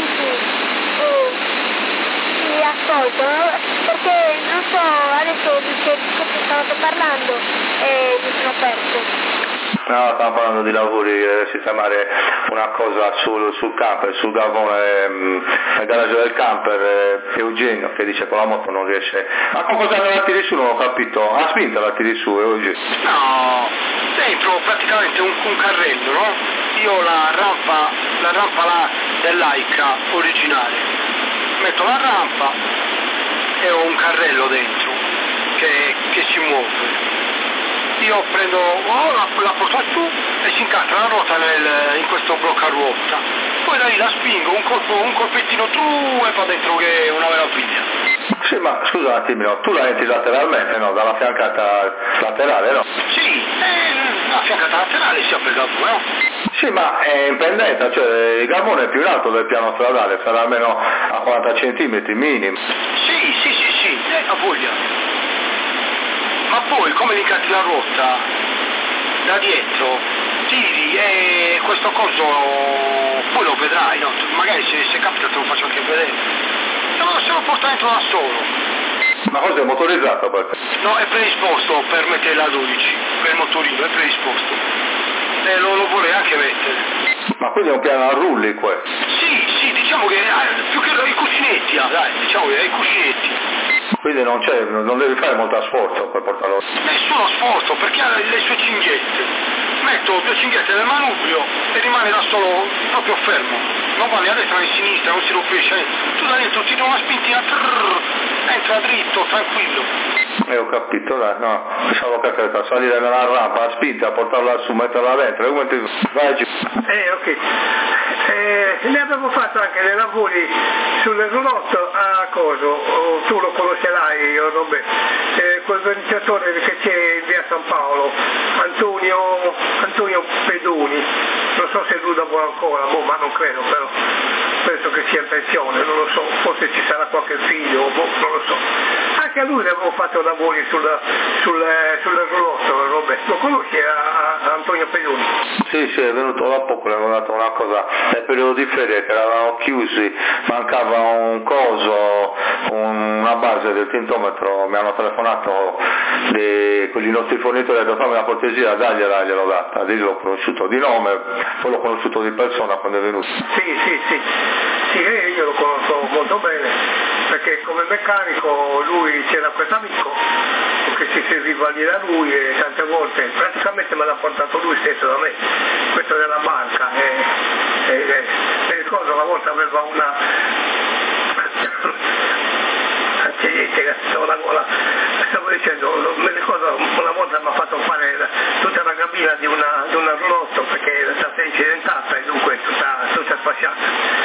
ascolto, perché non so adesso di che cosa stavate parlando e mi sono perso. No, stiamo parlando di lavori, deve sistemare una cosa sul camper, sul gavone, nel garage del camper, Eugenio che dice con la moto non riesce. Ma con cosa la tiri su non ho capito, ha spinta la tiri su Eugenio? No, dentro praticamente un carrello, no? Io ho la rampa là dell'Aica originale, metto la rampa e ho un carrello dentro che si muove. Io prendo, la porto su e si incastra la ruota in questo bloccaruota, poi da lì la spingo, un colpettino giù e fa dentro che è una meraviglia. Sì, ma scusa un attimino, tu la entri lateralmente, no? Dalla fiancata laterale, no? Sì, la fiancata laterale si apre da due, no? Sì, ma è in pendenza, cioè il gavone è più in alto del piano stradale, sarà almeno a 40 cm minimo. Sì, ha voglia. Ma poi come li incastri la ruota da dietro, tiri e questo coso poi lo vedrai, no? Magari se capita te lo faccio anche vedere. Se lo porta dentro da solo. Ma cosa è motorizzato poi? No, è predisposto per mettere la 12, per il motorino, è predisposto. Lo vorrei anche mettere. Ma quindi è un piano a rulli questo? Sì, diciamo che più che i cuscinetti, dai, diciamo che i cuscinetti. Quindi non devi fare molto sforzo per portarlo. Nessuno sforzo, perché ha le sue cinghette. Metto 2 cinghette nel manubrio e rimane da solo proprio fermo. Non va né a destra né a sinistra, non si rovescia. Tu da dentro tiri una spintina, entra dritto, tranquillo. Ho capito, dai, no, pensavo che per salire nella rampa, a spinta, a portarla su, metterla dentro, come ti vai giù. Ok. Ne avevo fatto anche dei lavori sul roulotte a Coso, tu lo conoscerai, Roberto, quel verniciatore che c'è in via San Paolo, Antonio Peduni, non so se lui lavora ancora, ma non credo, però penso che sia in pensione, non lo so, forse ci sarà qualche figlio, non lo so. Anche a lui ne avevo fatto lavori sul roulotte, Roberto, lo conosci a Antonio Pedoni. Sì, è venuto da poco, le avevo dato una cosa nel periodo di ferie che eravamo chiusi, mancava un coso, una base del tintometro, mi hanno telefonato con i nostri fornitori e hanno detto fammi una cortesia, gliel'ho data, lì l'ho conosciuto di nome, poi l'ho conosciuto di persona quando è venuto. Sì, io lo conosco molto bene, perché come meccanico lui c'era questo amico che si serviva lì da lui e tante volte praticamente me l'ha portato lui stesso da me, questo della banca, mi ricordo una volta aveva una la gola, stavo dicendo, mi ricordo una volta mi ha fatto fare tutta la cabina di una roulotte perché era stata incidentata e dunque tutta sfasciata,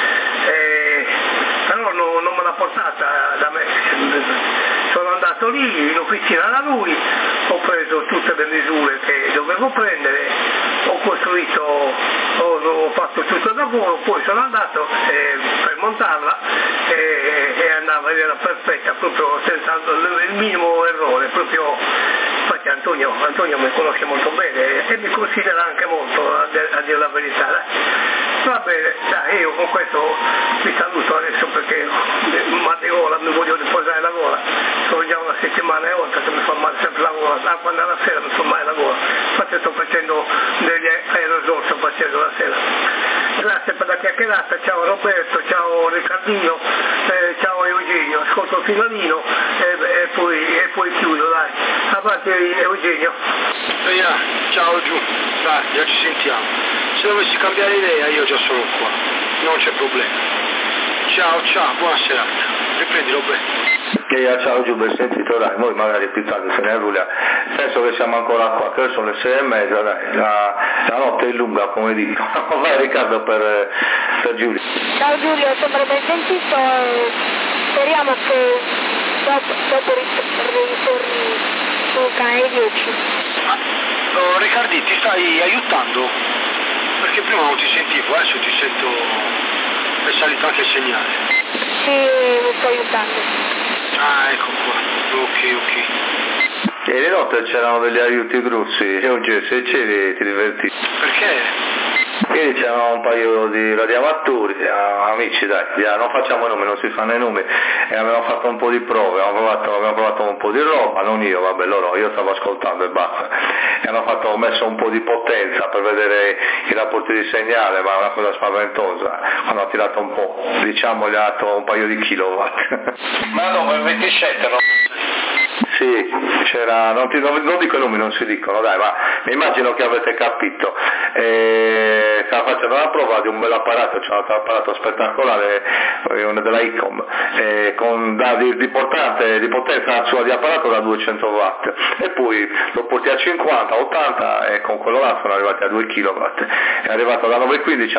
però non me l'ha portata da me, sono andato lì in officina da lui, ho preso tutte le misure che dovevo prendere, ho costruito, ho fatto tutto il lavoro, poi sono andato per montarla e andava, era perfetta, proprio senza il minimo errore, proprio. Infatti Antonio mi conosce molto bene e mi considera anche molto, a dire la verità. Va bene, dai, io con questo vi saluto adesso perché mal di gola, mi voglio riposare la gola, sono già una settimana e oltre che mi fa male sempre la gola, quando alla sera mi fa male la gola, infatti sto facendo degli aerosol, sto facendo la sera. Grazie per la chiacchierata, ciao Roberto, ciao Riccardino, ciao Eugenio, ascolto il finalino e poi chiudo, dai. Avanti Eugenio. Ciao Giù, dai, già ci sentiamo. Se dovessi cambiare idea io già sono qua, non c'è problema. Ciao, buona serata, riprendilo bene. Ciao Giù, sentito, dai, noi magari più tardi se ne rullia, penso che siamo ancora qua, che sono le 6:30, dai, la notte è lunga come dico. Vai Riccardo per Giulio. Ciao Giulio, sembra ben sentito e speriamo che dopo ritorni su Canale 10. Riccardi, ti stai aiutando? Perché prima non ti sentivo, adesso ti sento, è salito anche il segnale. Sì, mi sto aiutando. Ah, ecco qua, ok. E le notte c'erano degli aiuti grossi, e oggi se c'eri ti diverti. Perché? Ieri c'erano un paio di radioamatori, amici dai, non facciamo nomi, non si fanno i nomi, e abbiamo fatto un po' di prove, abbiamo provato un po' di roba, non io, vabbè loro, io stavo ascoltando e basta, e hanno messo un po' di potenza per vedere i rapporti di segnale, ma è una cosa spaventosa, hanno tirato un po', diciamo gli ha dato un paio di kilowatt. Ma no, per 27 no? Sì, c'era, non dico i nomi, non si dicono, dai, ma mi immagino che avete capito. Stava facendo una prova di un bel apparato, c'è un altro apparato spettacolare, della ICOM, di potenza sua di apparato da 200 watt, e poi lo porti a 50, 80 e con quello là sono arrivati a 2 kW. È arrivato da 9.15 a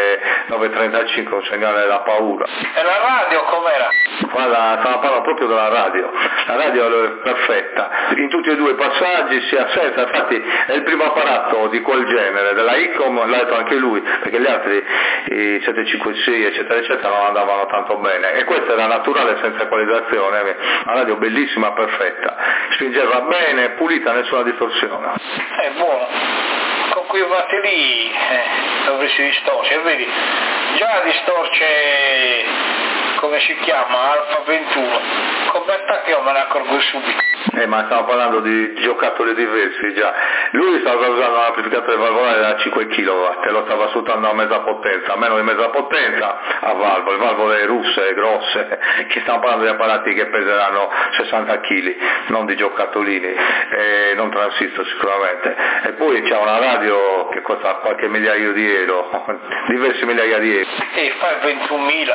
9.35, un segnale da paura. E la radio com'era? Guarda, stava parlando proprio della radio, la radio è perfetta, in tutti e due i passaggi, sia senza, infatti è il primo apparato di quel genere, della ICOM, l'ha detto anche lui, perché gli altri, i 756 eccetera eccetera, non andavano tanto bene, e questa era naturale senza equalizzazione, una radio bellissima, perfetta, spingeva bene, pulita, nessuna distorsione. È buono, con quei vatti lì dovresti distorcere, vedi, già distorce, come si chiama, Alfa 21, come attacca io me ne accorgo subito. Ma stiamo parlando di giocattoli diversi già. Lui stava usando un amplificatore valvolare da 5 kW e lo stava sfruttando a mezza potenza, a meno di mezza potenza a valvole russe, grosse, che stiamo parlando di apparati che peseranno 60 kg, non di giocattolini, non transistor sicuramente. E poi c'è una radio che costa qualche migliaio di euro, diverse migliaia di euro. E fa 21.000,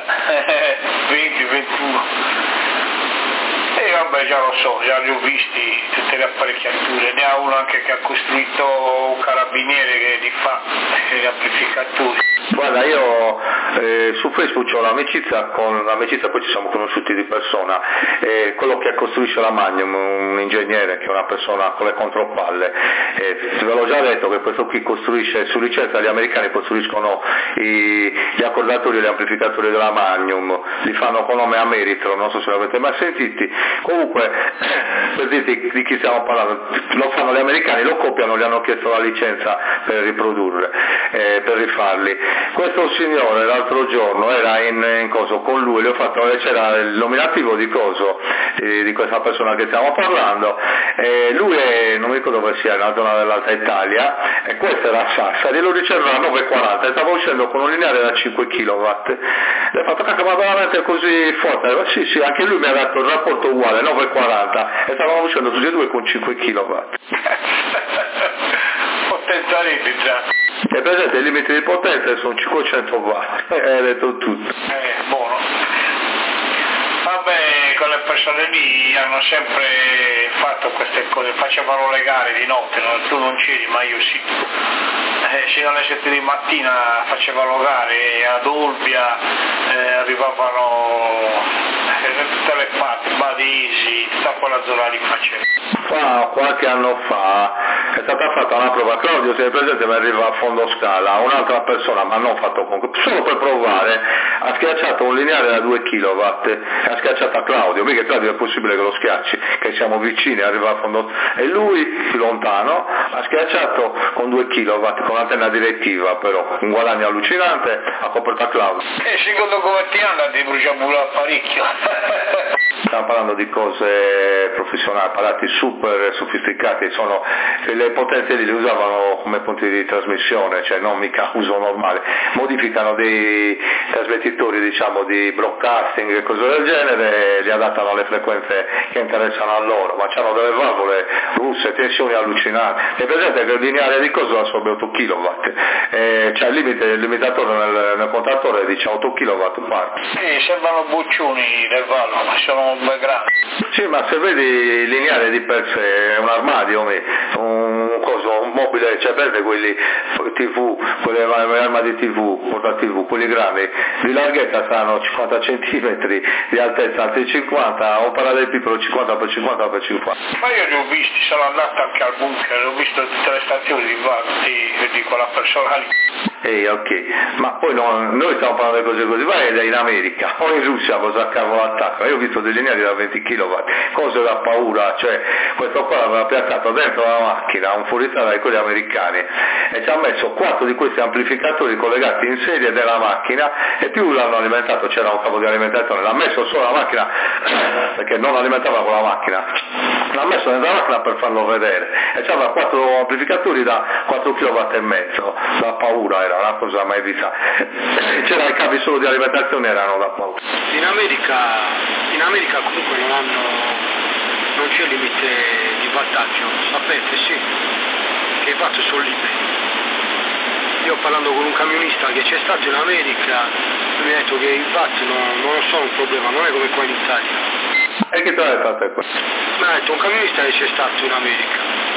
20-21. E vabbè, già lo so, già li ho visti tutte le apparecchiature, ne ha uno anche che ha costruito un carabiniere che li fa gli amplificatori. Guarda, io su Facebook ho l'amicizia, poi ci siamo conosciuti di persona, quello che costruisce la Magnum, un ingegnere che è una persona con le contropalle, ve l'ho già detto che questo qui costruisce, su licenza gli americani costruiscono gli accordatori e gli amplificatori della Magnum, li fanno con nome Ameritron, non so se l'avete mai sentiti, comunque per dirti di chi stiamo parlando, lo fanno gli americani, lo copiano, gli hanno chiesto la licenza per riprodurre, per rifarli. Questo signore l'altro giorno era in coso con lui, c'era il nominativo di coso di questa persona che stiamo parlando, lui non mi ricordo dove sia, nella zona dell'Alta Italia, e questa era Sassari, lo riceveva a 9,40 e stava uscendo con un lineare da 5 kW. Le ho fatto cacca, ma veramente così forte? Sì, anche lui mi ha dato il rapporto uguale, 9,40, e stavano uscendo tutti e due con 5 kW. Potenzialmente già. E presente il limite di potenza sono 500 watt, hai detto tutto. Buono. Vabbè, quelle persone lì hanno sempre fatto queste cose, facevano le gare di notte, tu non c'eri, ma io sì. Fino alle 7 di mattina facevano gare ad Olbia, arrivavano da tutte le parti, Badesi, tutta quella zona lì facevano. Qualche anno fa è stata fatta una prova, Claudio se è presente, mi arriva a fondo scala, un'altra persona, ma non fatto concorso, solo per provare, ha schiacciato un lineare da 2 kW, ha schiacciato Claudio, mica Claudio è possibile che lo schiacci, che siamo vicini, arriva a fondo, e lui più lontano ha schiacciato con 2 kW, con l'antenna direttiva, però un guadagno allucinante, ha coperto Claudio. Secondo come ti anda di bruciare parecchio. Stiamo parlando di cose professionali, apparati super sofisticati, le potenze li usavano come punti di trasmissione, cioè non mica uso normale, modificano dei trasmettitori diciamo di broadcasting e cose del genere, li adattano alle frequenze che interessano a loro, ma hanno delle valvole russe, tensioni allucinanti. E presente che il lineare di cosa assorbe 8 kW, c'è il limitatore nel contatore dice 8 kW parte. Sembrano buccioni le valvole, ma sono ben grandi. Sì, ma se vedi il lineare di per sé è un armadio, un mobile, cioè prende quelli TV, quelle armadi TV, porta TV, quelli grandi, di larghezza saranno 50 cm, di altezza altri 50, un parallelepipede 50 x 50 x 50. Ma io li ho visti, sono andato anche al bunker, ho visto tutte le stazioni di quella persona lì. Ok, ma poi noi stiamo parlando di cose così, vai in America o in Russia cosa cavolo attacca, io ho visto dei lineari da 20 kW, cose da paura, cioè questo qua l'aveva piazzato dentro la macchina, un fuoristrada di quelli americani, e ci ha messo 4 di questi amplificatori collegati in serie della macchina, e più l'hanno alimentato, c'era un cavo di alimentazione, l'ha messo solo la macchina, perché non alimentava con la macchina, l'ha messo nella macchina per farlo vedere, e c'aveva 4 amplificatori da 4 kW e mezzo, da paura, era una cosa mai vista, c'era i cavi solo di alimentazione, erano da paura. In America comunque non c'è limite di wattaggio, sapete, sì, che i watt sono liberi. Io parlando con un camionista che c'è stato in America, mi ha detto che i watt non sono un problema, non è come qua in Italia. E che te l'hai fatto questo? Mi ha detto un camionista che c'è stato in America,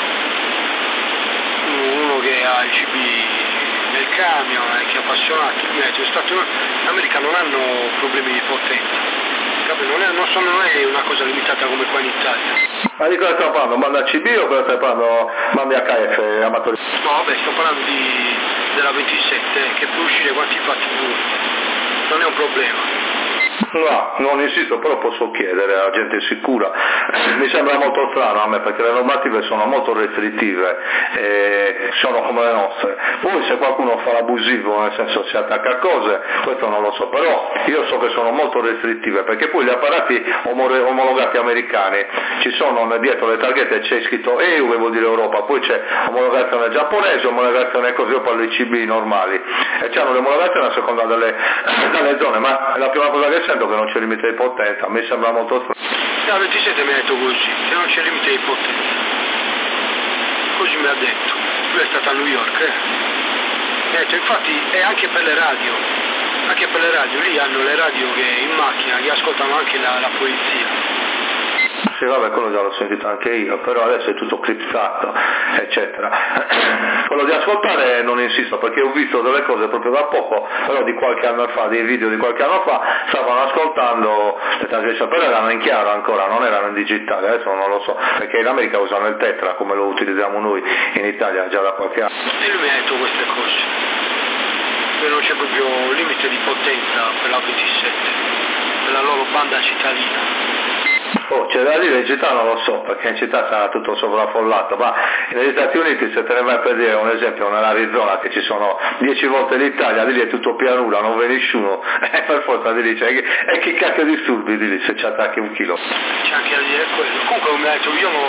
uno che ha il CB nel camion, che è appassionato, mi ha detto in America non hanno problemi di potenza. Non è una cosa limitata come qua in Italia. Ma di cosa stiamo parlando? Manda CB o cosa stai parlando? Mandi HF, amatori? No, vabbè, sto parlando della 27, che può uscire quanti fatti vuoi. Non è un problema. No, non insisto, però posso chiedere a gente sicura. Mi sembra molto strano a me, perché le normative sono molto restrittive, sono come le nostre. Poi se qualcuno fa l'abusivo, nel senso si attacca a cose, questo non lo so, però io so che sono molto restrittive, perché poi gli apparati omologati americani, ci sono dietro le targhette, c'è scritto EU, che vuol dire Europa, poi c'è omologazione giapponese, omologazione così, io parlo di CB normali, e c'hanno le omologazioni a seconda dalle zone, ma è la prima cosa che sento che non c'è limite di potenza, mi sembra molto strano. La 27 mi ha detto così, che non c'è limite di potenza. Così mi ha detto. Lui è stato a New York, Mi ha detto, infatti è anche per le radio. Anche per le radio, lì hanno le radio che in macchina che ascoltano anche la polizia. Sì, vabbè, quello già l'ho sentito anche io, però adesso è tutto criptato, eccetera. Quello di ascoltare non insisto, perché ho visto delle cose proprio da poco, però di qualche anno fa, dei video di qualche anno fa, stavano ascoltando le trasmissioni, però erano in chiaro ancora, non erano in digitale, adesso non lo so, perché in America usano il tetra come lo utilizziamo noi in Italia già da qualche anno. E lui mi ha detto queste cose, che non c'è proprio un limite di potenza per la 27, per la loro banda cittadina. Oh, c'è da dire in città non lo so, perché in città sarà tutto sovraffollato, ma negli Stati Uniti, se te ne vai per dire un esempio, nell'Arizona che ci sono 10 volte l'Italia, di lì è tutto pianura, non vede nessuno, per forza di lì, e che cacchio disturbi di lì se ci attacchi un chilo? C'è anche da dire quello, comunque come ha detto io non lo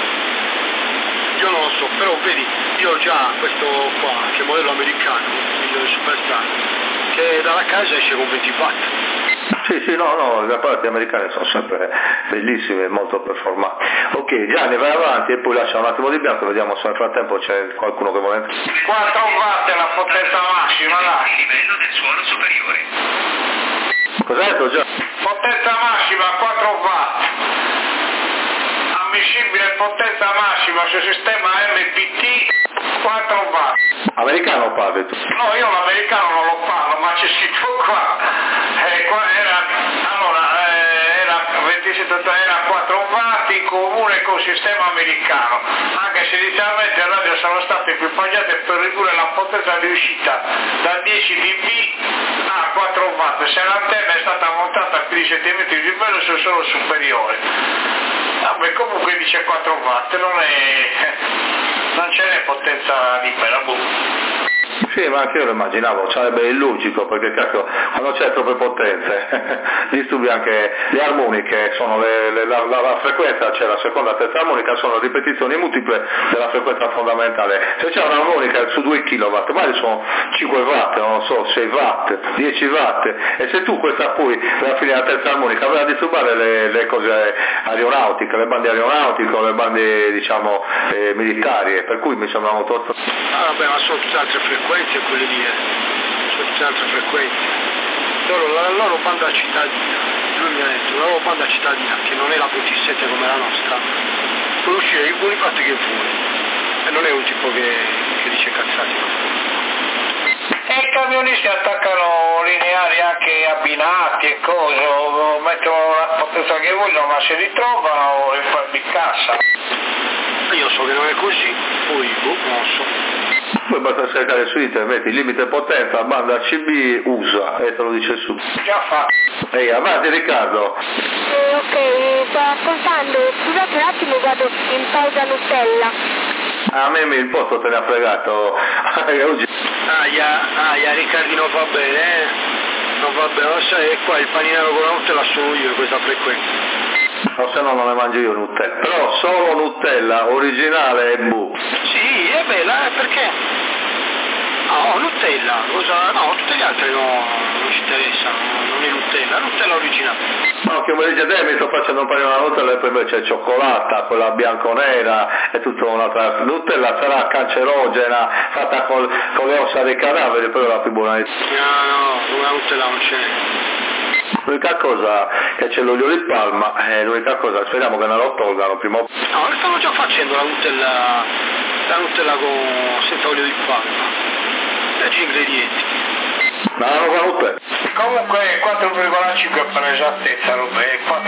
so, però vedi, io ho già questo qua, che è modello americano, il Superstar, che dalla casa esce con 20 watt. Sì, no, le apparati americane sono sempre bellissime e molto performanti. Ok, Gianni, vai avanti e poi lascia un attimo di bianco, vediamo se nel frattempo c'è qualcuno che vuole... 4 watt è la potenza massima, dai. Il livello del suono superiore. Cosa hai detto, Gianni? Potenza massima 4 watt. Ammissibile potenza massima sul sistema MPT 4 watt. Americano parli tu? No, io l'americano non lo parlo, ma c'è scritto qua. Era 4 watt in comune col sistema americano, anche se inizialmente le radio sono state equipaggiate per ridurre la potenza di uscita da 10 dB a 4 watt, se l'antenna è stata montata a più di 7 metri di livello sul suolo superiore. Vabbè, comunque dice 4 watt, non ce n'è potenza libera, Sì, ma anche io lo immaginavo, sarebbe illogico, perché cacchio, quando c'è troppe potenze, disturbi anche le armoniche, sono la frequenza, c'è la seconda e terza armonica, sono ripetizioni multiple della frequenza fondamentale. Se c'è un'armonica su 2 kW, magari sono 5 watt, non lo so, 6 watt, 10 watt, e se tu questa poi per la fine della terza armonica vai a disturbare le cose aeronautiche, le bande aeronautiche o le bande, diciamo, militari, per cui mi sembra molto... Vabbè, ma sono tutte altre frequenze quelle lì, sono tutte altre frequenze. La loro banda cittadina, lui mi ha detto, la loro banda cittadina, che non è la 27 come la nostra, può uscire con i fatti che vuole, e non è un tipo che dice cazzate. E i camionisti attaccano lineari anche abbinati e cose, mettono la potenza che vogliono, ma se li trovano di cassa. Io so che non è così, poi non so. Poi basta cercare su internet, metti limite potenza, banda CB, USA, e te lo dice su. Già fatto. Ehi, avanti Riccardo. Ok, sto ascoltando, scusate un attimo, vado in pausa Nutella. A me il posto te ne ha fregato. Oggi... Riccardino va bene, non va bene, lo sai, è qua il paninaro con la Nutella sono io in questa frequenza. O se no non le mangio io Nutella, però solo Nutella, originale e bu. Sì, è bella, perché? No, Nutella, no, tutte le altre non ci interessano, non è Nutella originale. No, che mi dice, mi sto facendo un panino alla Nutella e poi invece è cioccolata, quella bianco-nera, è tutta un'altra. Nutella sarà cancerogena, fatta con le ossa dei cadaveri, però è la più buona. No, la Nutella non c'è. L'unica cosa che c'è l'olio di palma, l'unica cosa, speriamo che non lo tolgano prima o poi. No, lo stanno già facendo la Nutella senza olio di palma. Leggi gli ingredienti. Ma la nuova Nutella. Comunque 4,5 per esattezza, Robe,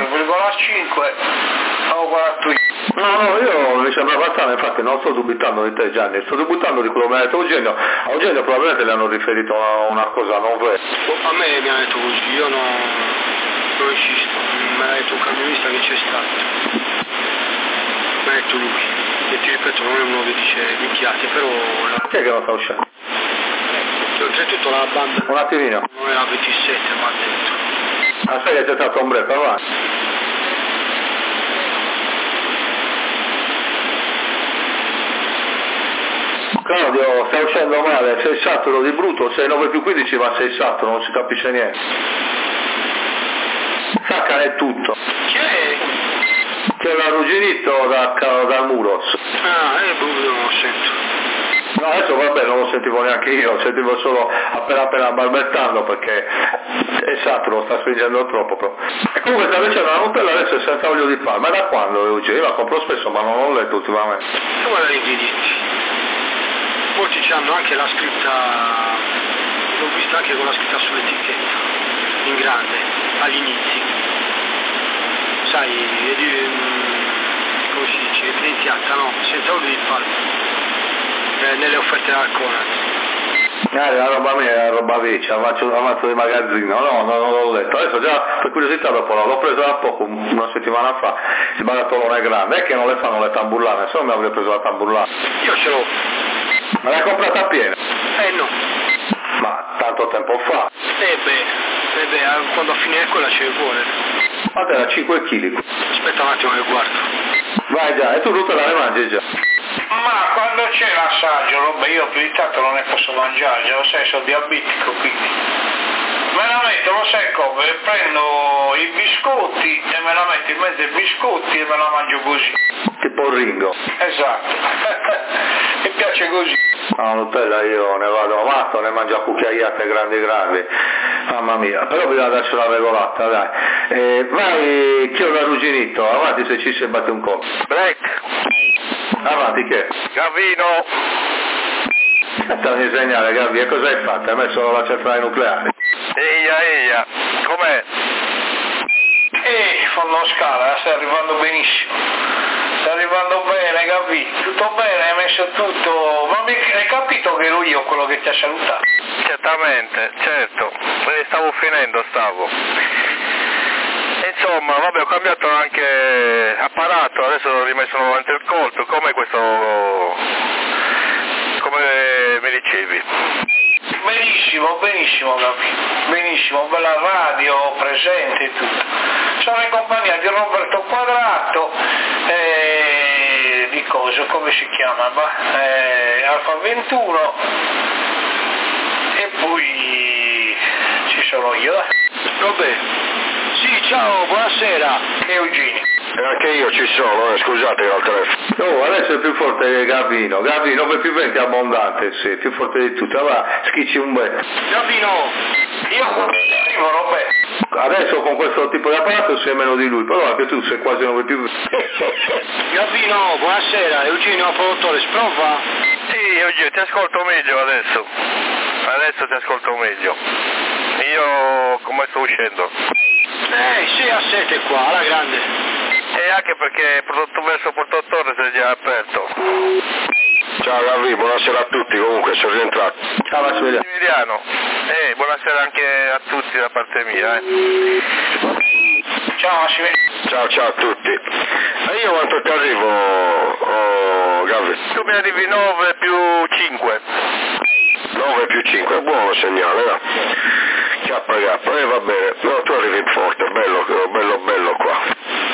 4,5 ho guardato io. No, io mi sembra abbastanza, infatti non sto dubitando di te Gianni, sto dubitando di quello che mi ha detto Eugenio. A Eugenio probabilmente le hanno riferito a una cosa non vera. A me mi ha detto così, io non insisto, mi ha detto un camionista che c'è stato. Mi ha detto lui, e ti ripeto non è uno che dice minchiate, però... Chi è che non sta uscendo? Oltretutto la banda un attimino. Non era 27, ma ha detto. Ah, sai che c'è stato un break, avanti. Claudio, sta uscendo male, sei saturo di brutto, sei 9 più 15 ma sei saturo, non si capisce niente. Saccane è tutto. Chi è? C'è l'arrugginito dal Muros. Ah, è brutto, non lo sento. No, No, adesso vabbè, non lo sentivo neanche io, sentivo solo appena balbettando perché è saturo, sta spingendo troppo però. E comunque sta dicendo la Nutella adesso è senza olio di palma, ma da quando Eugenio? Io la compro spesso ma non l'ho letto ultimamente. Come gli ingredienti? Molti hanno anche la scritta, l'ho vista anche con la scritta sull'etichetta, in grande, all'inizio. Sai, come si dice, evidenziata, no? Senza olio di palma. Nelle offerte al Conad. La roba mia è la roba vecchia, avanzo di magazzino, no, non l'ho letto. Adesso già per curiosità dopo l'ho preso da poco, una settimana fa, il barattolone grande, è che non le fanno le tamburlane, se no mi avrei preso la tamburlana. Io ce l'ho. Ma l'hai comprata piena? No. Ma tanto tempo fa. Beh, quando a finire quella c'è il cuore. Ma era 5 kg. Aspetta un attimo che guardo. Vai già, e tu tutta la ne mangi già? Ma quando c'è l'assaggio, roba, io più di tanto non ne posso mangiare, già lo sai, sono diabetico, quindi me la metto, lo sai come, prendo i biscotti e me la metto in mezzo ai biscotti e me la mangio così. Tipo Ringo. Esatto, mi piace così. No, Nutella io ne vado matto, ne mangio a cucchiaiate grandi, mamma mia, però bisogna darci una regolata, dai. Vai, chiodo arrugginito, avanti se ci si batte un colpo. Black. Avanti che? Gavino. Sta di segnale, Gavi, e cosa hai fatto? Hai messo la centrale nucleare? Eia, com'è? Fanno scala, stai arrivando benissimo. Stai arrivando bene, Gavi, tutto bene, hai messo tutto, ma hai capito che ero io quello che ti ha salutato? Certamente, certo, stavo finendo. Insomma, vabbè, ho cambiato anche apparato, adesso ho rimesso nuovamente il colpo, come mi dicevi? Benissimo, Gavi, benissimo, bella radio, presente e tutto. Sono in compagnia di Roberto Quadrato, di cosa, come si chiama? Alfa 21 e poi ci sono io. Vabbè. Sì, ciao, buonasera. Eugenio. E anche io ci sono, scusate al telefono. Oh, adesso è più forte che Gavino, 9+20 abbondante, sì, più forte di tutto, va, schicci un bel. Gavino, Io arrivo, Roberto. Adesso con questo tipo di apparato sei meno di lui, però anche tu sei quasi 9+20. Gavino, buonasera, Eugenio produttore, sprova? Sì, Eugenio, ti ascolto meglio adesso. Adesso ti ascolto meglio. Io come sto uscendo? 6-7 qua, alla grande. E anche perché verso Porto Torre si è già aperto. Ciao Gavi, buonasera a tutti, comunque sono rientrato. Ciao Massimiliano. Massimiliano, buonasera anche a tutti da parte mia. Ciao Massimiliano. Ciao a tutti. E io quanto ti arrivo, Gavi? Tu mi arrivi 9 più 5. 9 più 5, buono segnale, no? Chiappa, va bene, no, tu arrivi forte, bello qua.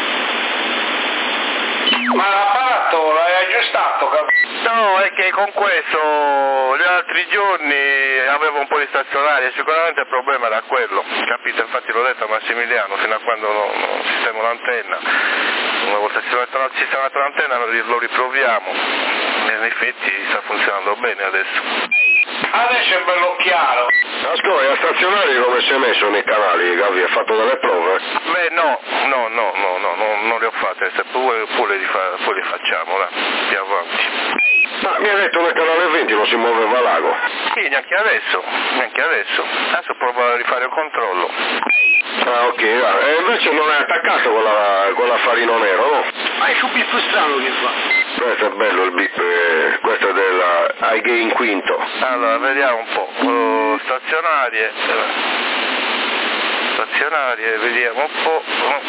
Ma l'apparato l'hai aggiustato, No, è che con questo gli altri giorni avevo un po' di stazionaria, sicuramente il problema era quello, capito? Infatti l'ho detto a Massimiliano, fino a quando non sistemo l'antenna, una volta sistemata l'antenna lo riproviamo, e in effetti sta funzionando bene adesso. Adesso è bello chiaro. Ascolta, a stazionario come si è messo nei canali, Gavi? Ha fatto delle prove? Beh no, non le ho fatte, se poi le facciamo, là, più avanti. Ma mi ha detto nel canale 20 non si muoveva l'ago. Sì, neanche adesso. Adesso provo a rifare il controllo. Ah ok, e invece non è attaccato con l'affarino nero, no? Ma è un bip strano che fa. Questo è bello il bip, questo è della Highgain quinto. Allora, vediamo un po'. Stazionarie, vediamo un po'.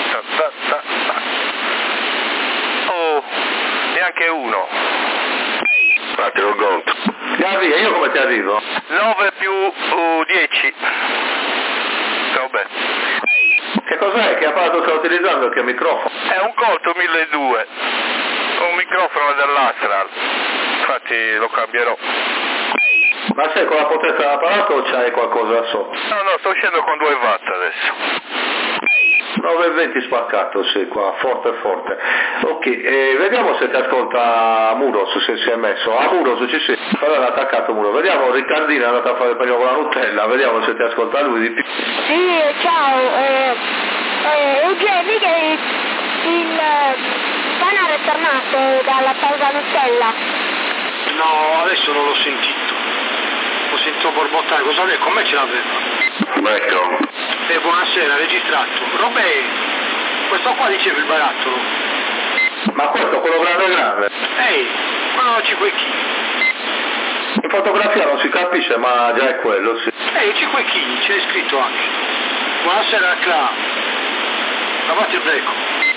Oh, neanche uno. Fatti lo conto. Gavi, io come ti arrivo? 9 più 10. Vabbè. Che cos'è? Che apparato stai utilizzando? Che microfono? È un Colto 1200. Un microfono dell'Astral. Infatti lo cambierò. Ma sei con la potenza dell'apparato o c'hai qualcosa sotto? No, sto uscendo con 2 watt adesso. 9:20 spaccato, sì, qua, forte. Ok, vediamo se ti ascolta Muros, se si è messo. Muros ci sei, allora ha attaccato Muros. Vediamo, Riccardino è andato a fare il panino con la Nutella, vediamo se ti ascolta lui di più. Sì, ciao, Eugenio, che il pane è tornato dalla pausa Nutella? No, adesso non l'ho sentito. Ho sentito borbottare, cosa lei? Con me ce l'aveva. Ecco. Buonasera, registrato. Robè, questo qua diceva il barattolo. Ma questo, quello grande? Ehi, quello da 5 kg. In fotografia non si capisce, ma già è quello, sì. 5 kg, c'è scritto anche. Buonasera, Cla. Lavate il becco.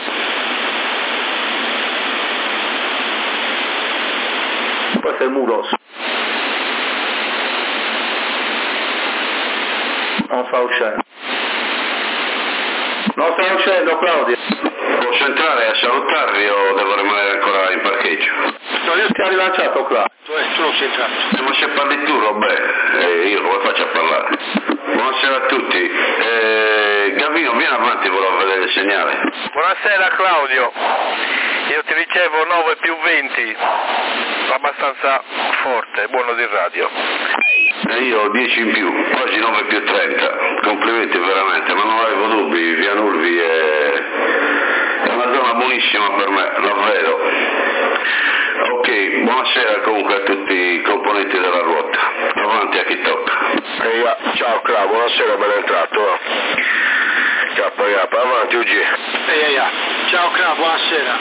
Questo è il Muros. Non sta uscendo. Non sta uscendo, Claudio. Posso entrare a salutarvi o devo rimanere ancora in parcheggio? No, io ti ho rilanciato qua. Tu non sei entrato. Ma se parli tu, Robè, io come faccio a parlare? Buonasera a tutti. Gavino, vieni avanti, volevo vedere il segnale. Buonasera Claudio, io ti ricevo 9+20, abbastanza forte, buono di radio. Io ho 10 in più, quasi 9+30, complimenti veramente, ma non avevo dubbi, Vianulvi è una zona buonissima per me, davvero. Ok, buonasera comunque a tutti i componenti della ruota, avanti a chi tocca. Ciao Cla, buonasera, ben entrato. Avanti Ugi. Ciao Cla, buonasera.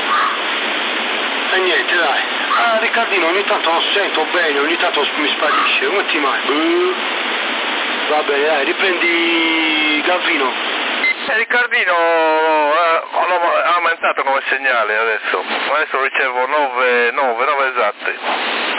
E niente, dai. Riccardino, ogni tanto non sento bene, ogni tanto mi sparisce, come ti mai? Va bene, dai, riprendi Gavino. Riccardino ha aumentato come segnale adesso ricevo 9 esatti.